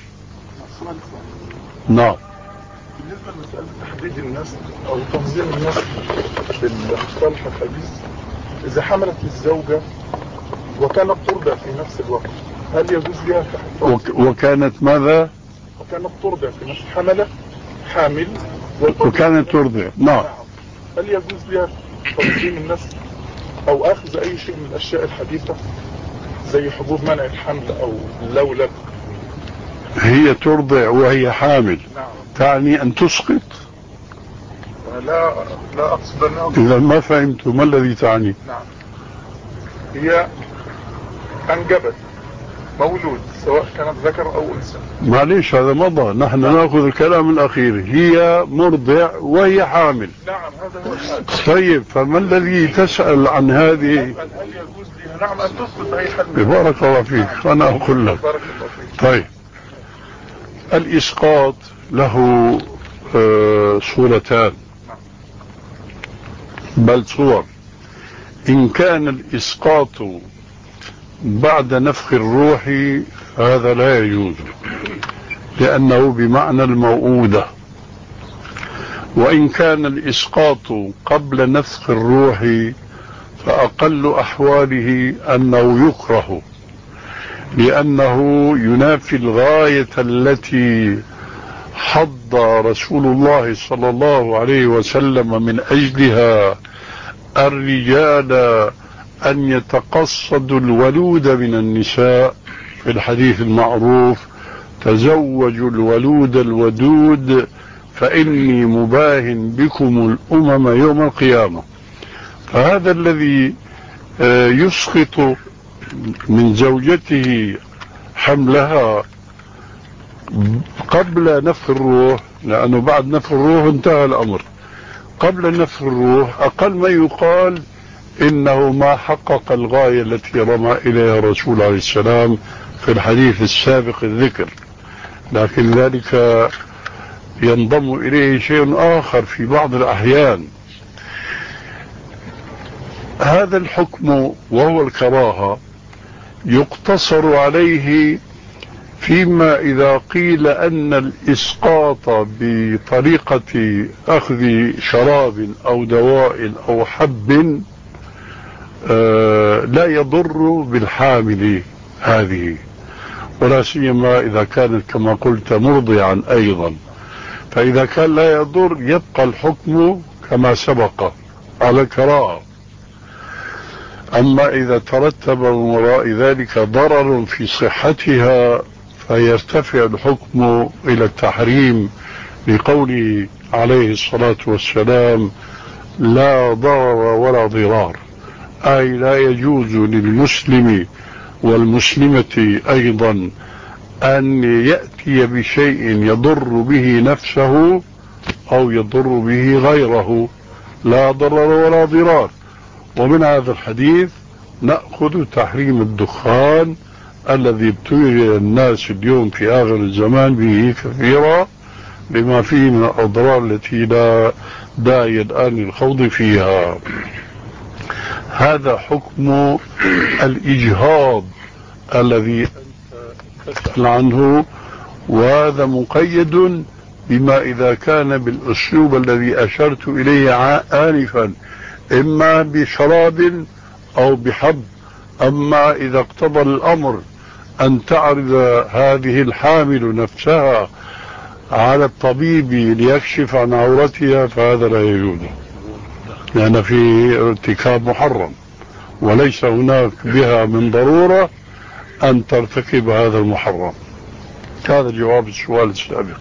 نعم. بالنسبة لمسألة تحديد النسل أو تنظيم النسل بالمصطلح الحديث، إذا حملت الزوجة وكانت ترضع في نفس الوقت هل يجوز لها وك وكانت ماذا؟ وكانت ترضع في نفس حملة حامل وكانت ترضع. نعم. هل يجوز لها تنظيم النسل أو أخذ أي شيء من الأشياء الحديثة زي حبوب منع الحمل أو اللولب؟ هي ترضع وهي حامل. نعم. تعني أن تسقط؟ لا لا أقصد أنه. إذا ما فهمت ما الذي تعني؟ نعم. هي أنجبت مولود سواء كانت ذكر أو أنثى. معليش هذا مضى، نحن نعم. نأخذ الكلام الأخير. هي مرضع وهي حامل. نعم هذا هو الحال. طيب فما الذي تسأل عن هذه؟ هل يجوز لها نعم أن تسقط أي حمل؟ بارك الله فيك. نعم. أنا أقول لك. بارك الله فيك. طيب الإسقاط له آه صورتان بل صور. إن كان الإسقاط بعد نفخ الروح هذا لا يجوز لأنه بمعنى الموؤودة. وإن كان الإسقاط قبل نفخ الروح فأقل أحواله أنه يكره لأنه ينافي الغاية التي حض رسول الله صلى الله عليه وسلم من أجلها الرجال أن يتقصدوا الولود من النساء في الحديث المعروف: تزوجوا الولود الودود فإني مباهن بكم الأمم يوم القيامة. فهذا الذي يسقط من زوجته حملها قبل نفخ الروح، لأنه بعد نفخ الروح انتهى الأمر، قبل نفخ الروح أقل ما يقال إنه ما حقق الغاية التي رمى إليها الرسول عليه السلام في الحديث السابق الذكر، لكن ذلك ينضم إليه شيء آخر في بعض الأحيان. هذا الحكم وهو الكراهة يقتصر عليه فيما إذا قيل أن الإسقاط بطريقة أخذ شراب أو دواء أو حب آه لا يضر بالحامل هذه، ولا سيما إذا كانت كما قلت مرضعا أيضا. فإذا كان لا يضر يبقى الحكم كما سبق على الكراهة. أما إذا ترتب من وراء ذلك ضرر في صحتها فيرتفع الحكم إلى التحريم لقوله عليه الصلاة والسلام: لا ضرر ولا ضرار. أي لا يجوز للمسلم والمسلمة أيضا أن يأتي بشيء يضر به نفسه أو يضر به غيره، لا ضرر ولا ضرار. ومن هذا الحديث نأخذ تحريم الدخان الذي ابتلي الناس اليوم في آخر الزمان به كثيرا، بما فيه من الأضرار التي لا داعي الآن للخوض فيها. هذا حكم الإجهاض الذي تسأل عنه، وهذا مقيد بما إذا كان بالأسلوب الذي أشرت إليه آنفا، إما بشراب أو بحب. أما إذا اقتضى الأمر أن تعرض هذه الحامل نفسها على الطبيب ليكشف عن عورتها فهذا لا يجوز، لأن في ارتكاب محرم، وليس هناك بها من ضرورة أن ترتكب هذا المحرم. هذا جواب السؤال السابق.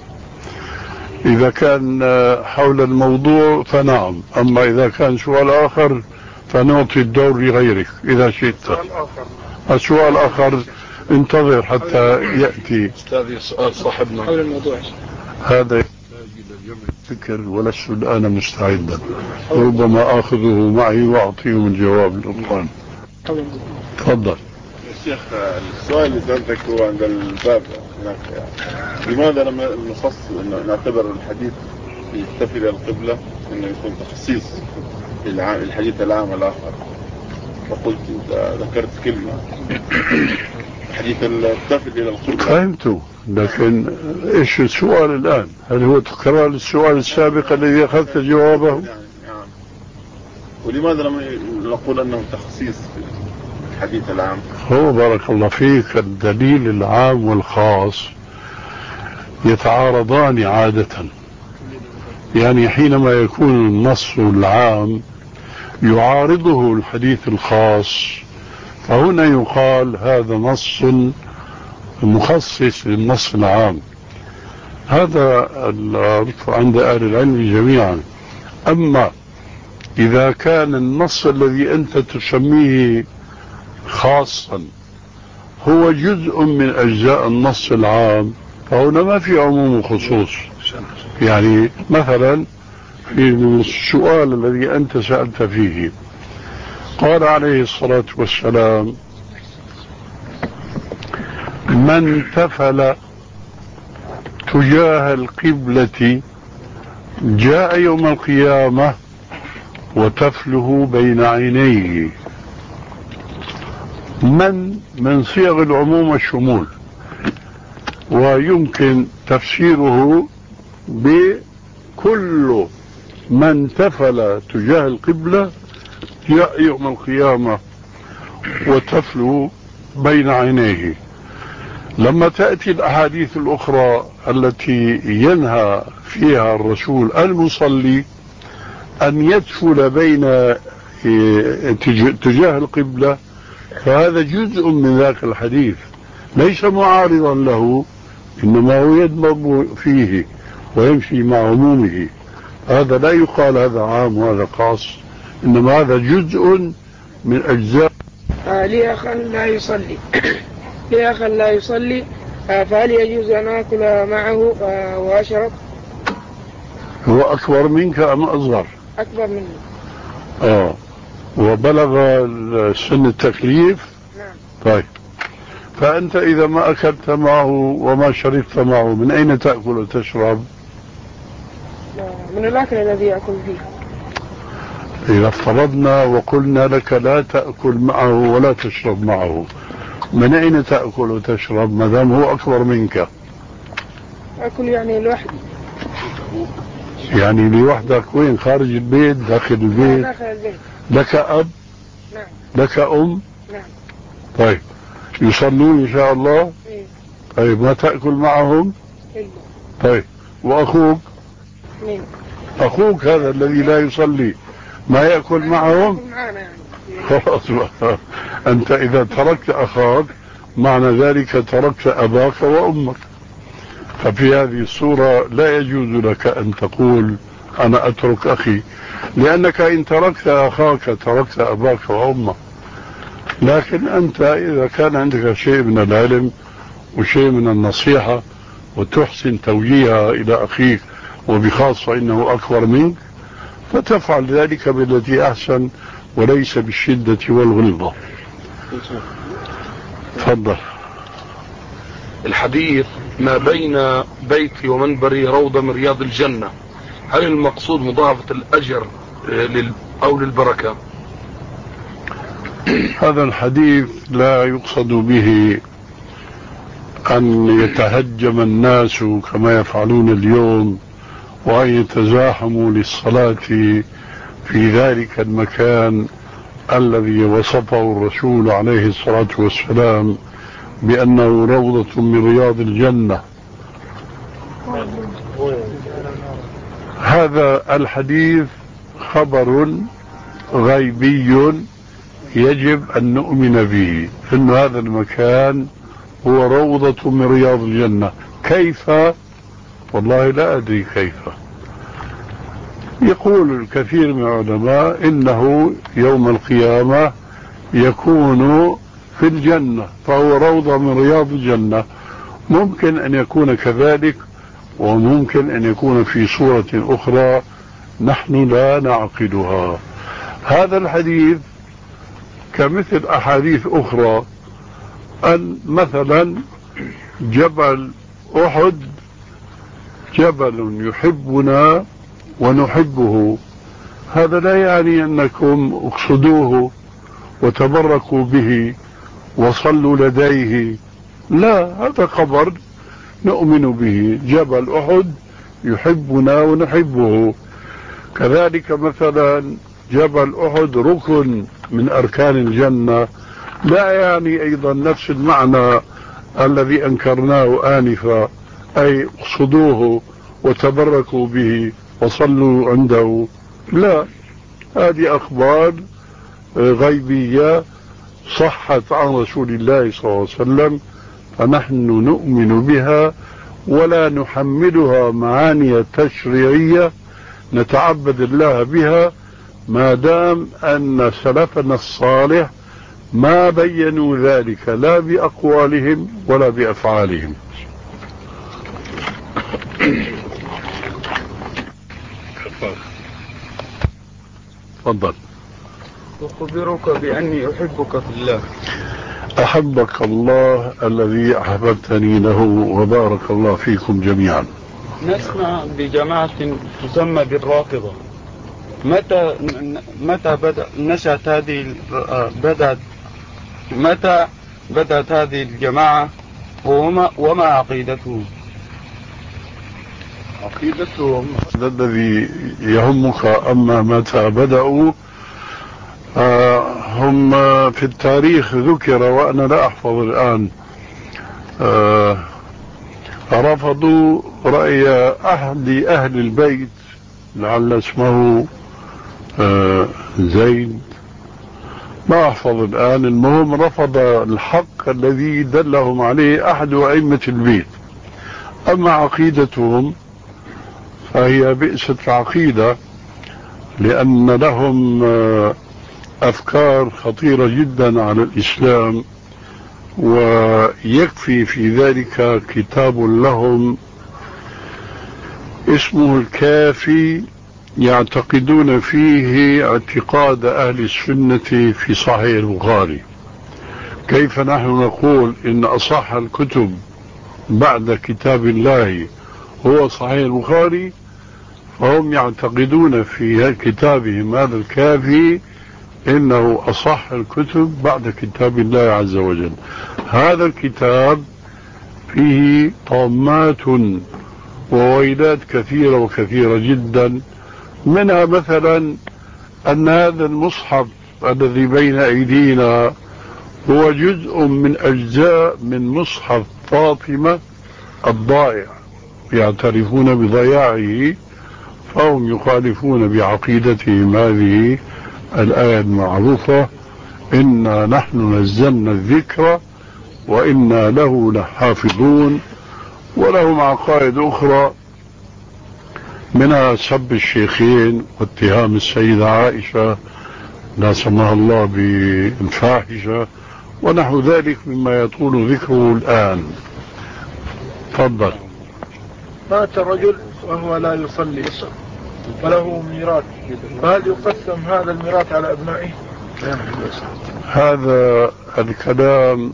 إذا كان حول الموضوع فنعم، أما إذا كان سؤال آخر فنعطي الدور لغيرك إذا شئت. السؤال الآخر انتظر حتى يأتي. أستاذي سؤال صاحبنا حول الموضوع هذا يحتاج إلى جمع الفكر، ولست الآن مستعدا، ربما آخذه معي وأعطيهم الجواب الأطلان. تفضل. الشيخ، السؤال اللي سألتك هو عند الباب هناك، يعني لماذا لم نخص انه نعتبر الحديث يكتفي للقبلة انه يكون تخصيص الحديث العام الآخر؟ وقلت ذكرت كلمة حديث التفت إلى القبلة. فهمت، لكن ايش السؤال الآن؟ هل هو تكرار السؤال السابق الذي أخذت جوابه؟ يعني يعني. ولماذا لم نقول أنه تخصيص الحديث العام؟ هو بارك الله فيك، الدليل العام والخاص يتعارضان عادة. يعني حينما يكون النص العام يعارضه الحديث الخاص، فهنا يقال هذا نص مخصص للنص العام. هذا العرف عند أهل العلم جميعا. أما إذا كان النص الذي أنت تسميه خاصا هو جزء من أجزاء النص العام، فهنا ما في عموم وخصوص. يعني مثلا في السؤال الذي أنت سألت فيه، قال عليه الصلاة والسلام: من تفل تجاه القبلة جاء يوم القيامة وتفله بين عينيه. من من صيغ العموم والشمول، ويمكن تفسيره بكل من تفل تجاه القبلة جاء يوم القيامة وتفله بين عينيه. لما تأتي الأحاديث الأخرى التي ينهى فيها الرسول المصلي أن يتفل بين تجاه القبلة، فهذا جزء من ذاك الحديث ليس معارضا له، إنما هو يدمر فيه ويمشي مع عمومه. هذا لا يقال هذا عام وهذا خاص، إنما هذا جزء من أجزاء. آه لي أخ لا يصلي لي أخ لا يصلي آه فهل يجوز أن آكل معه آه وأشرب؟ هو أكبر منك أم أصغر؟ أكبر مني. آه وبلغ سن التكليف؟ نعم. طيب، فأنت إذا ما أكلت معه وما شربت معه من أين تأكل وتشرب؟ من الأكل الذي يأكل فيه. إذا افترضنا وقلنا لك لا تأكل معه ولا تشرب معه، من أين تأكل وتشرب ما دام هو أكبر منك؟ أكل يعني لوحدي. يعني لوحدك وين؟ خارج البيت؟ داخل البيت؟ داخل البيت. لك أب؟ نعم. لك أم؟ نعم. طيب، يصلون إن شاء الله؟ إيه. طيب، ما تأكل معهم؟ إيه. طيب، وأخوك؟ مين؟ أخوك هذا الذي لا يصلي ما يأكل معهم؟ معنا يعني. خلاص، أنت إذا تركت أخاك معنى ذلك تركت أباك وأمك، ففي هذه الصورة لا يجوز لك أن تقول أنا أترك أخي. لأنك إن تركت أخاك تركت أباك وأمك. لكن أنت إذا كان عندك شيء من العلم وشيء من النصيحة وتحسن توجيهها إلى أخيك وبخاصة إنه أكبر منك، فتفعل ذلك بالتي أحسن وليس بالشدة والغلظة. تفضل. الحديث ما بين بيتي ومنبري روضة من رياض الجنة، هل المقصود مضاعفة الأجر أو للبركة؟ هذا الحديث لا يقصد به أن يتهجم الناس كما يفعلون اليوم وأن يتزاحموا للصلاة في ذلك المكان الذي وصفه الرسول عليه الصلاة والسلام بأنه روضة من رياض الجنة. هذا الحديث خبر غيبي يجب أن نؤمن به، أن هذا المكان هو روضة من رياض الجنة. كيف؟ والله لا أدري كيف. يقول الكثير من العلماء إنه يوم القيامة يكون في الجنة فهو روضة من رياض الجنة. ممكن أن يكون كذلك، وممكن أن يكون في صورة أخرى نحن لا نعقلها. هذا الحديث كمثل أحاديث أخرى، أن مثلا جبل أحد جبل يحبنا ونحبه، هذا لا يعني أنكم اقصدوه وتبركوا به وصلوا لديه، لا، هذا خبر نؤمن به. جبل أحد يحبنا ونحبه. كذلك مثلا جبل أحد ركن من أركان الجنة، لا يعني أيضا نفس المعنى الذي أنكرناه آنفا، أي اقصدوه وتبركوا به وصلوا عنده، لا، هذه أخبار غيبية صحت عن رسول الله صلى الله عليه وسلم، فنحن نؤمن بها ولا نحملها معاني تشريعية نتعبد الله بها، ما دام أن سلفنا الصالح ما بينوا ذلك لا بأقوالهم ولا بأفعالهم. تفضل. أخبرك بأني أحبك في الله. أحبك الله الذي أحببتني له، وبارك الله فيكم جميعا. نسمع بجماعة تسمى بالرافضة، متى متى بدأ نشأت هذه بدأت متى بدأت هذه الجماعة وما وما عقيدتهم؟ عقيدتهم الذي يهمك، أما متى بدأوا آه هم في التاريخ ذكر وأنا لا أحفظ الآن. آه رفضوا رأي أحد أهل البيت لعل اسمه آه زيد، ما أحفظ الآن، المهم رفض الحق الذي دلهم عليه أحد أئمة البيت. أما عقيدتهم فهي بئست عقيدة، لأن لهم آه أفكار خطيرة جدا على الإسلام، ويكفي في ذلك كتاب لهم اسمه الكافي، يعتقدون فيه اعتقاد أهل السنة في صحيح البخاري. كيف نحن نقول إن أصح الكتب بعد كتاب الله هو صحيح البخاري، فهم يعتقدون في كتابهم هذا الكافي إنه أصح الكتب بعد كتاب الله عز وجل. هذا الكتاب فيه طامات وويلات كثيرة وكثيرة جدا، منها مثلا أن هذا المصحف الذي بين أيدينا هو جزء من أجزاء من مصحف فاطمة الضائع، يعترفون بضياعه، فهم يخالفون بعقيدتهم هذه الآية المعروفة: إنا نحن نزلنا الذكر وإنا له لحافظون. ولهم عقائد أخرى منها سب الشيخين واتهام السيدة عائشة لا سمح الله بالفاحشة ونحو ذلك مما يطول ذكره الآن. تفضل. مات رجل وهو لا يصلي وله ميراث، فهل يقسم هذا الميراث على أبنائه؟ هذا الكلام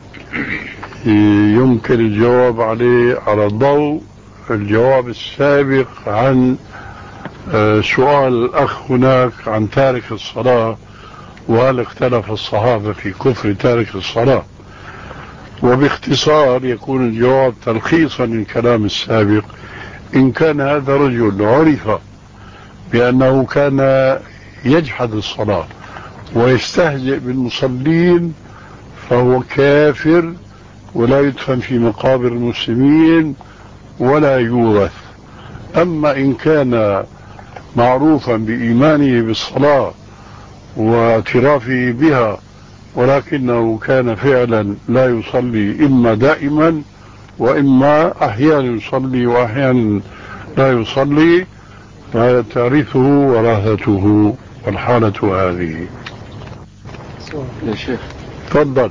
يمكن الجواب عليه على ضوء الجواب السابق عن سؤال الأخ هناك عن تارك الصلاة، وهل اختلف الصحابة في كفر تارك الصلاة. وباختصار يكون الجواب تلخيصا للكلام السابق. إن كان هذا رجل عرف بأنه كان يجحد الصلاة ويستهزئ بالمصلين فهو كافر ولا يدفن في مقابر المسلمين ولا يورث. أما إن كان معروفا بإيمانه بالصلاة واعترافه بها ولكنه كان فعلا لا يصلي إما دائما وإما أحيانا يصلي وأحيانا لا يصلي، فتعرفه وراثته والحالة هذه. يا شيخ تفضل.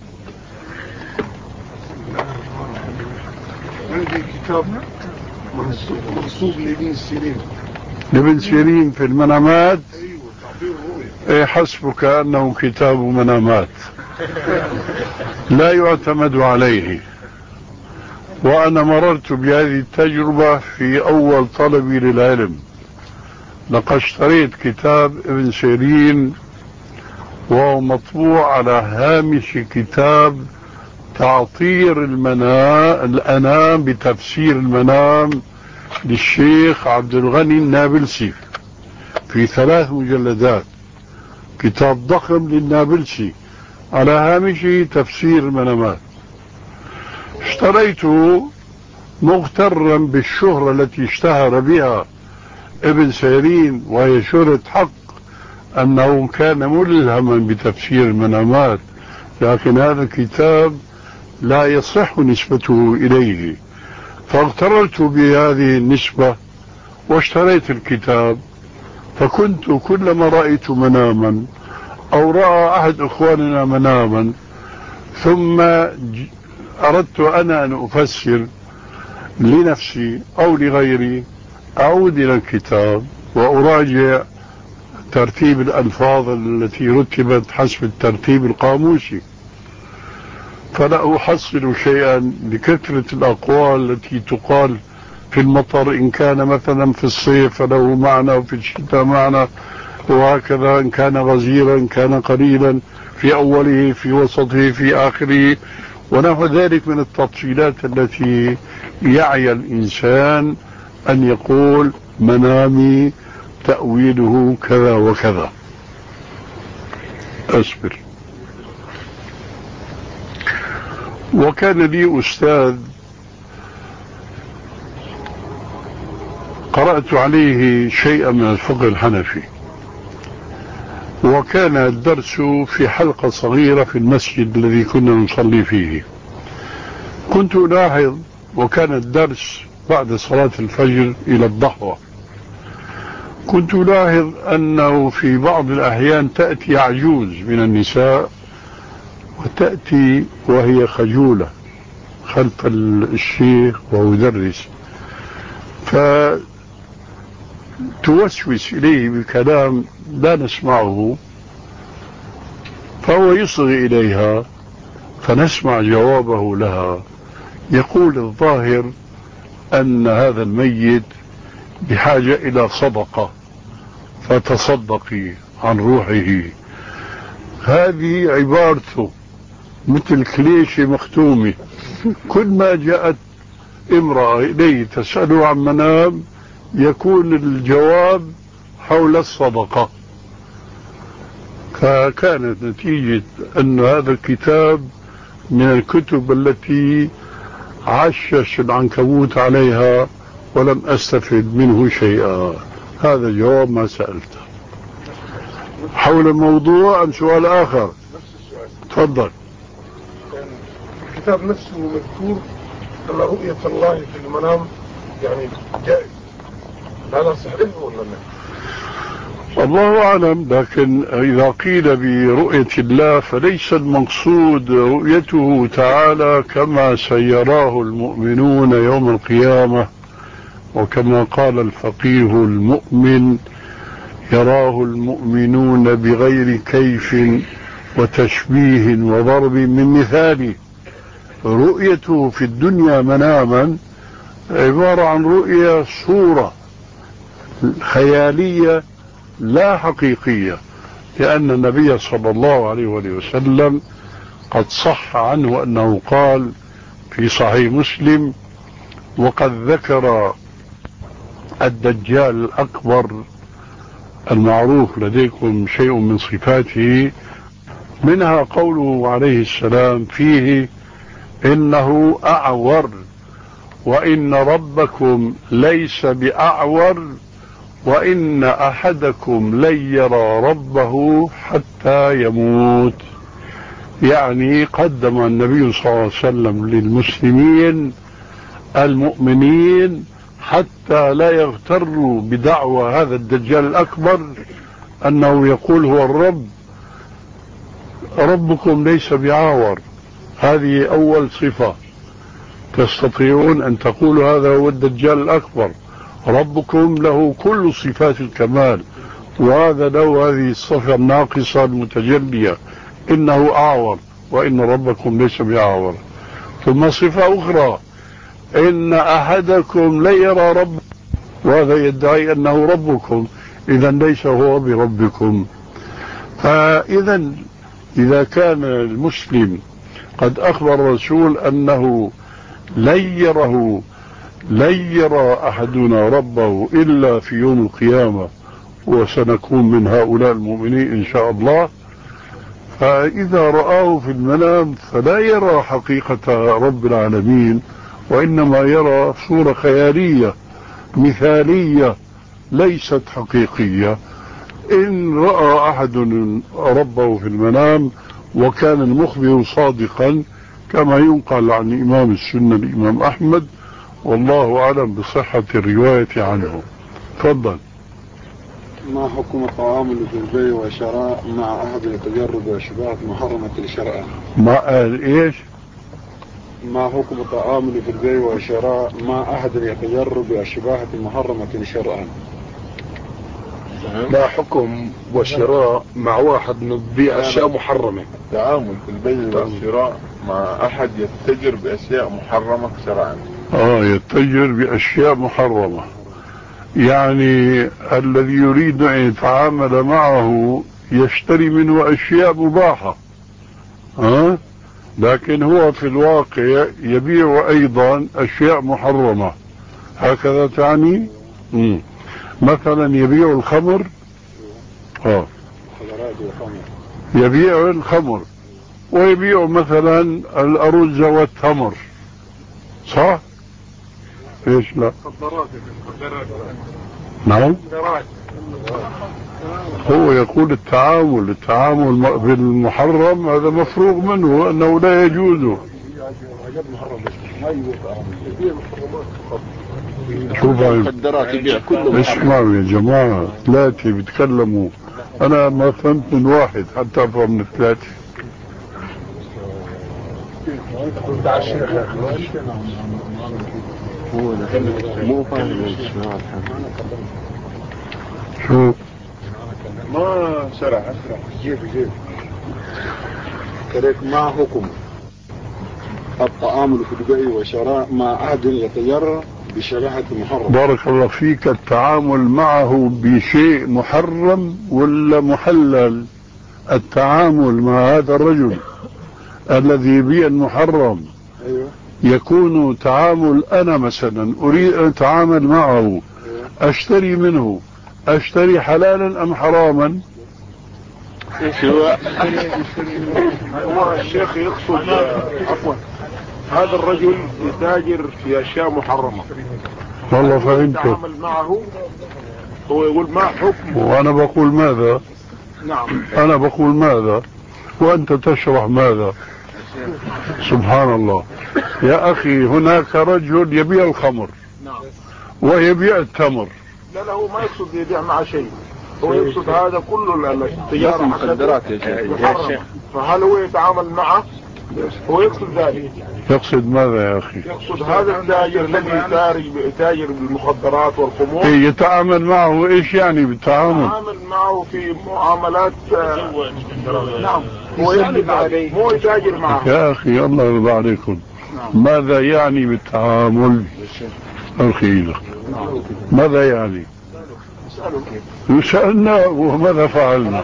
عندي كتاب منصوب لابن سيرين. لابن سيرين في المنامات. ايه حسبك انه كتاب منامات لا يعتمد عليه. وانا مررت بهذه التجربة في اول طلبي للعلم. لقد اشتريت كتاب ابن سيرين وهو مطبوع على هامش كتاب تعطير المنام الأنام بتفسير المنام للشيخ عبد الغني النابلسي في ثلاث مجلدات، كتاب ضخم للنابلسي على هامشه تفسير المنامات. اشتريته مغترا بالشهرة التي اشتهر بها ابن سيرين، وهي شهرة حق أنه كان ملهما بتفسير المنامات، لكن هذا الكتاب لا يصح نسبته إليه، فاغتررت بهذه النسبة واشتريت الكتاب. فكنت كلما رأيت مناما أو رأى أحد إخواننا مناما ثم أردت أنا أن أفسر لنفسي أو لغيري أعود إلى الكتاب وأراجع ترتيب الألفاظ التي رتبت حسب الترتيب القاموسي، فلا أحصل شيئا لكثرة الأقوال التي تقال في المطر. إن كان مثلا في الصيف فله معنى وفي الشتاء معنى، وهكذا إن كان غزيرا إن كان قليلا، في أوله في وسطه في آخره، ونحو ذلك من التفصيلات التي يعي الإنسان أن يقول منامي تأويله كذا وكذا. أصبر. وكان لي أستاذ قرأت عليه شيئا من الفقه الحنفي، وكان الدرس في حلقة صغيرة في المسجد الذي كنا نصلي فيه. كنت ألاحظ، وكان الدرس بعد صلاة الفجر إلى الضحوة، كنت ألاحظ أنه في بعض الأحيان تأتي عجوز من النساء وتأتي وهي خجولة خلف الشيخ وهو يدرس، فتوسوس إليه بكلام لا نسمعه، فهو يصغي إليها فنسمع جوابه لها. يقول الظاهر أن هذا الميت بحاجة إلى صدقة فتصدقي عن روحه. هذه عبارته مثل كليشة مختومة. كل ما جاءت امرأة إليه تسأله عن منام يكون الجواب حول الصدقة. فكانت نتيجة أن هذا الكتاب من الكتب التي عشش العنكبوت عليها ولم أستفد منه شيئا. هذا جواب ما سألته. حول الموضوع أم سؤال آخر؟ تفضل. الكتاب نفسه مذكور أن رؤية الله في المنام يعني جائز، هذا صحيح ولا لا؟ الله أعلم، لكن إذا قيل برؤية الله فليس المقصود رؤيته تعالى كما سيراه المؤمنون يوم القيامة، وكما قال الفقيه المؤمن يراه المؤمنون بغير كيف وتشبيه وضرب من مثاله. رؤيته في الدنيا مناما عبارة عن رؤية صورة خيالية لا حقيقية، لأن النبي صلى الله عليه وسلم قد صح عنه أنه قال في صحيح مسلم: وقد ذكر الدجال الأكبر المعروف لديكم شيء من صفاته، منها قوله عليه السلام فيه: إنه أعور وإن ربكم ليس بأعور وإن أحدكم لن يرى ربه حتى يموت. يعني قدم النبي صلى الله عليه وسلم للمسلمين المؤمنين حتى لا يغتروا بدعوى هذا الدجال الأكبر أنه يقول هو الرب، ربكم ليس بعاور. هذه أول صفة تستطيعون أن تقولوا هذا هو الدجال الأكبر، ربكم له كل صفات الكمال، وهذا له هذه الصفة الناقصة المتجلية: إنه أعور وإن ربكم ليس بعاور. ثم صفة أخرى: إن أحدكم لا يرى ربه، وهذا يدعي أنه ربكم، إذا ليس هو بربكم. فإذا إذا كان المسلم قد أخبر الرسول أنه لن يره لن يرى أحدنا ربه إلا في يوم القيامة، وسنكون من هؤلاء المؤمنين إن شاء الله، فإذا رآه في المنام فلا يرى حقيقة رب العالمين، وإنما يرى صورة خيالية مثالية ليست حقيقية. إن رأى أحد ربه في المنام وكان المخبر صادقا كما ينقل عن إمام السنة الإمام أحمد، والله أعلم بصحة الرواية عنه. تفضل. ما حكم التعامل في البيع والشراء مع أحد يتجرد بأشباهات محرمة شرعا؟ ما قال إيش؟ ما حكم التعامل في البيع والشراء مع أحد يتجرد بأشباهات محرمة شرعا؟ ما حكم والشراء مع واحد نبيع أشياء محرمة؟ تعامل في البيع والشراء مع أحد يتجر بأشياء محرمة شرعا. آه يتجر بأشياء محرمة، يعني الذي يريد أن يتعامل معه يشتري منه أشياء مباحة، آه؟ لكن هو في الواقع يبيع أيضا أشياء محرمة، هكذا تعني؟ مم. مثلا يبيع الخمر، آه. يبيع الخمر ويبيع مثلا الأرز والتمر، صح؟ ايش لا؟ نعم. هو يقول التعامل التعامل بالمحرم هذا مفروغ منه، أنه لا يجوز. شوف اسمعوا يا جماعة، ثلاثة بيتكلموا، أنا ما فهمت من واحد حتى أفهم من الثلاثة. مو فاهم شو ما شرع أسرع جيب جيب كذلك. ما حكم التعامل في البيع والشراء مع أحد يتجرى بشبهة محرم؟ بارك الله فيك. التعامل معه بشيء محرم ولا محلل؟ التعامل مع هذا الرجل الذي يبيع المحرم أيوة. يكون تعامل، أنا مثلا أريد أن أتعامل معه، أشتري منه، أشتري حلالا أم حراما؟ ايش هو؟ هو الشيخ يقصد عفوا هذا الرجل يتاجر في أشياء محرمة، والله فهمت. يتعامل معه، هو يقول ما حكم، وأنا بقول ماذا؟ نعم أنا بقول ماذا وأنت تشرح ماذا؟ سبحان الله يا أخي. هناك رجل يبيع الخمر ويبيع التمر، لا لا هو ما يقصد يبيع مع شيء، هو يقصد هذا كله التجارة مخدرات يا شيخ. فهل هو يتعامل معه؟ هو يقصد ذلك. يقصد ماذا يا أخي؟ يقصد هذا التاجر الذي تاجر بالمخدرات والخمور يتعامل معه. إيش يعني بالتعامل؟ يتعامل معه في معاملات. نعم هو يعني مو يتاجر معه. يا أخي الله يرضى عليكم، ماذا يعني بالتعامل؟ أخي ماذا يعني؟ سألنا وماذا فعلنا؟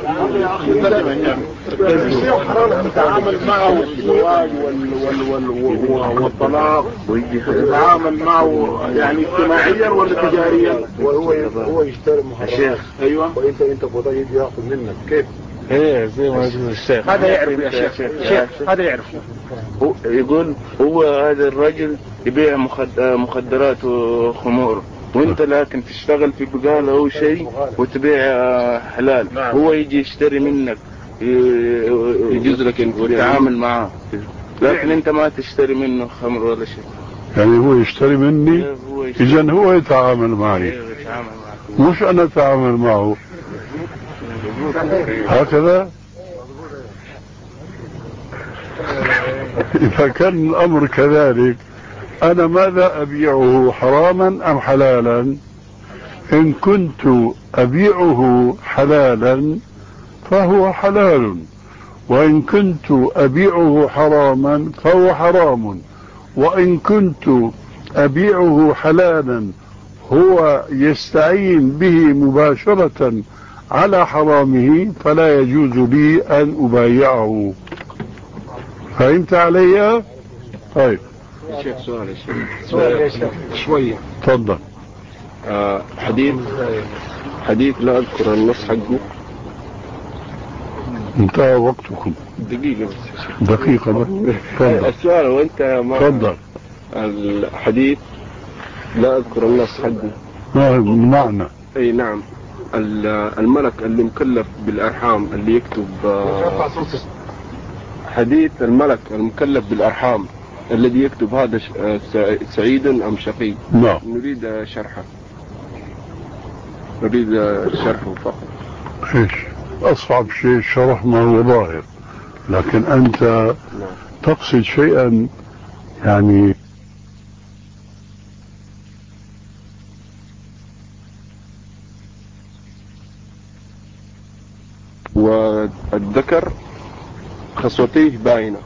يتعامل معه الزواج والطلاق، يتعامل معه يعني اجتماعيا ولا تجاريا، وهو هو يشتري محرمات. ايوه وانت انت بضيع يجي ياخذ منك كيف؟ ايه زي ما يقول الشيخ. هذا يعرف يا شيخ. شيخ هذا يعرف. هو يقول هو هذا الرجل يبيع مخدرات وخمور، وانت لكن تشتغل في بقالة او شيء وتبيع حلال. نعم. هو يجي يشتري منك يجوز لك انت وتتعامل معاه، لكن انت ما تشتري منه خمر ولا شيء. يعني هو يشتري مني، اذا هو يتعامل معي مش انا اتعامل معه. هكذا اذا كان الامر كذلك أنا ماذا أبيعه، حراما أم حلالا؟ إن كنت أبيعه حلالا فهو حلال، وإن كنت أبيعه حراما فهو حرام، وإن كنت أبيعه حلالا هو يستعين به مباشرة على حرامه فلا يجوز لي أن أبايعه. فهمت علي؟ طيب شيخ سؤال يا شيخ. سؤال يا شيخ شوية. تفضل. آه حديث حديث لا أذكر النص حقه. انتهى وقتكم. دقيقة بس. دقيقة بس. تفضل. السؤال وأنت ما. تفضل. الحديث لا أذكر النص حقه. ما هو المعنى؟ أي نعم. الملك اللي مكلف بالأرحام اللي يكتب آه حديث الملك المكلف بالأرحام الذي يكتب هذا سعيد أم شقي. نعم. نريد شرحه. نريد شرحه فقط. ايش أصعب شيء شرح ما هو ظاهر، لكن أنت تقصد شيئا يعني والذكر خصوتيه باينة،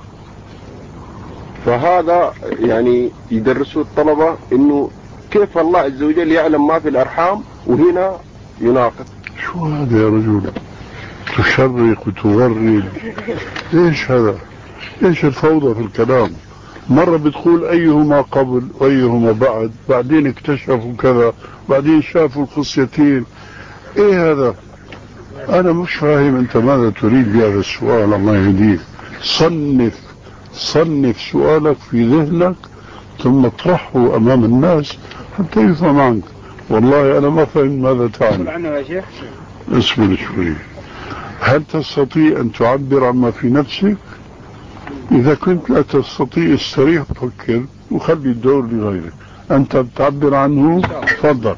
فهذا يعني يدرسوا الطلبة انه كيف الله عز وجل يعلم ما في الارحام وهنا يناقض. شو هذا يا رجل؟ تشرق وتغرد، ايش هذا؟ ايش الفوضى في الكلام؟ مرة بتقول ايهما قبل وايهما بعد، بعدين اكتشفوا كذا، بعدين شافوا الخصيتين. ايه هذا؟ انا مش فاهم انت ماذا تريد بهذا السؤال. الله يهديك. صنف صنف سؤالك في ذهنك ثم اطرحه امام الناس حتى يفهم عنك. والله انا ما فهم ماذا تعني. اصبر شوي. هل تستطيع ان تعبر عما في نفسك؟ اذا كنت لا تستطيع استريح فكر وخلي الدور لغيرك. انت بتعبر عنه. تفضل.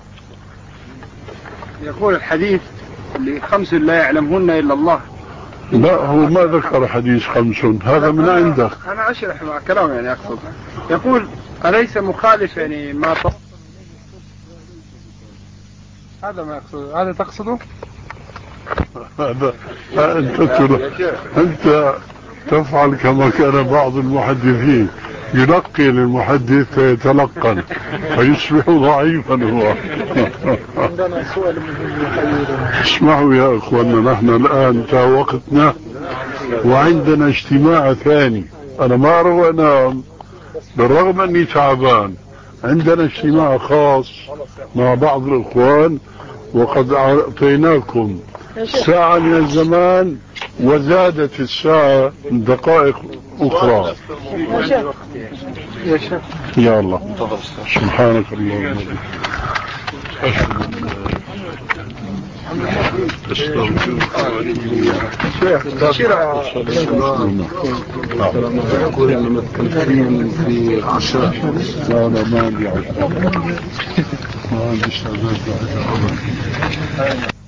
يقول الحديث اللي خمس لا يعلمهن الا الله. لا هو ما ذكر حديث خمس، هذا من عندك. انا اشرح مع كلام يعني اقصد. يقول اليس مخالف يعني ما ط... هذا ما يقصد. هذا تقصده؟ هذا انت انت تفعل كما كان بعض المحدثين يلقن المحدث فيتلقن فيصبح ضعيفا هو. اسمعوا يا اخواننا، نحن الان انتهى وقتنا وعندنا اجتماع ثاني. انا ما اروح انام بالرغم اني تعبان. عندنا اجتماع خاص مع بعض الاخوان وقد اعطيناكم ساعة من الزمان وزادت الساعة دقائق أخرى. يا الله سبحانك اللهم يقول انما تكلفين في عشاء. لا لا ما عندي عشاء. ما عنديش تعبير بعد.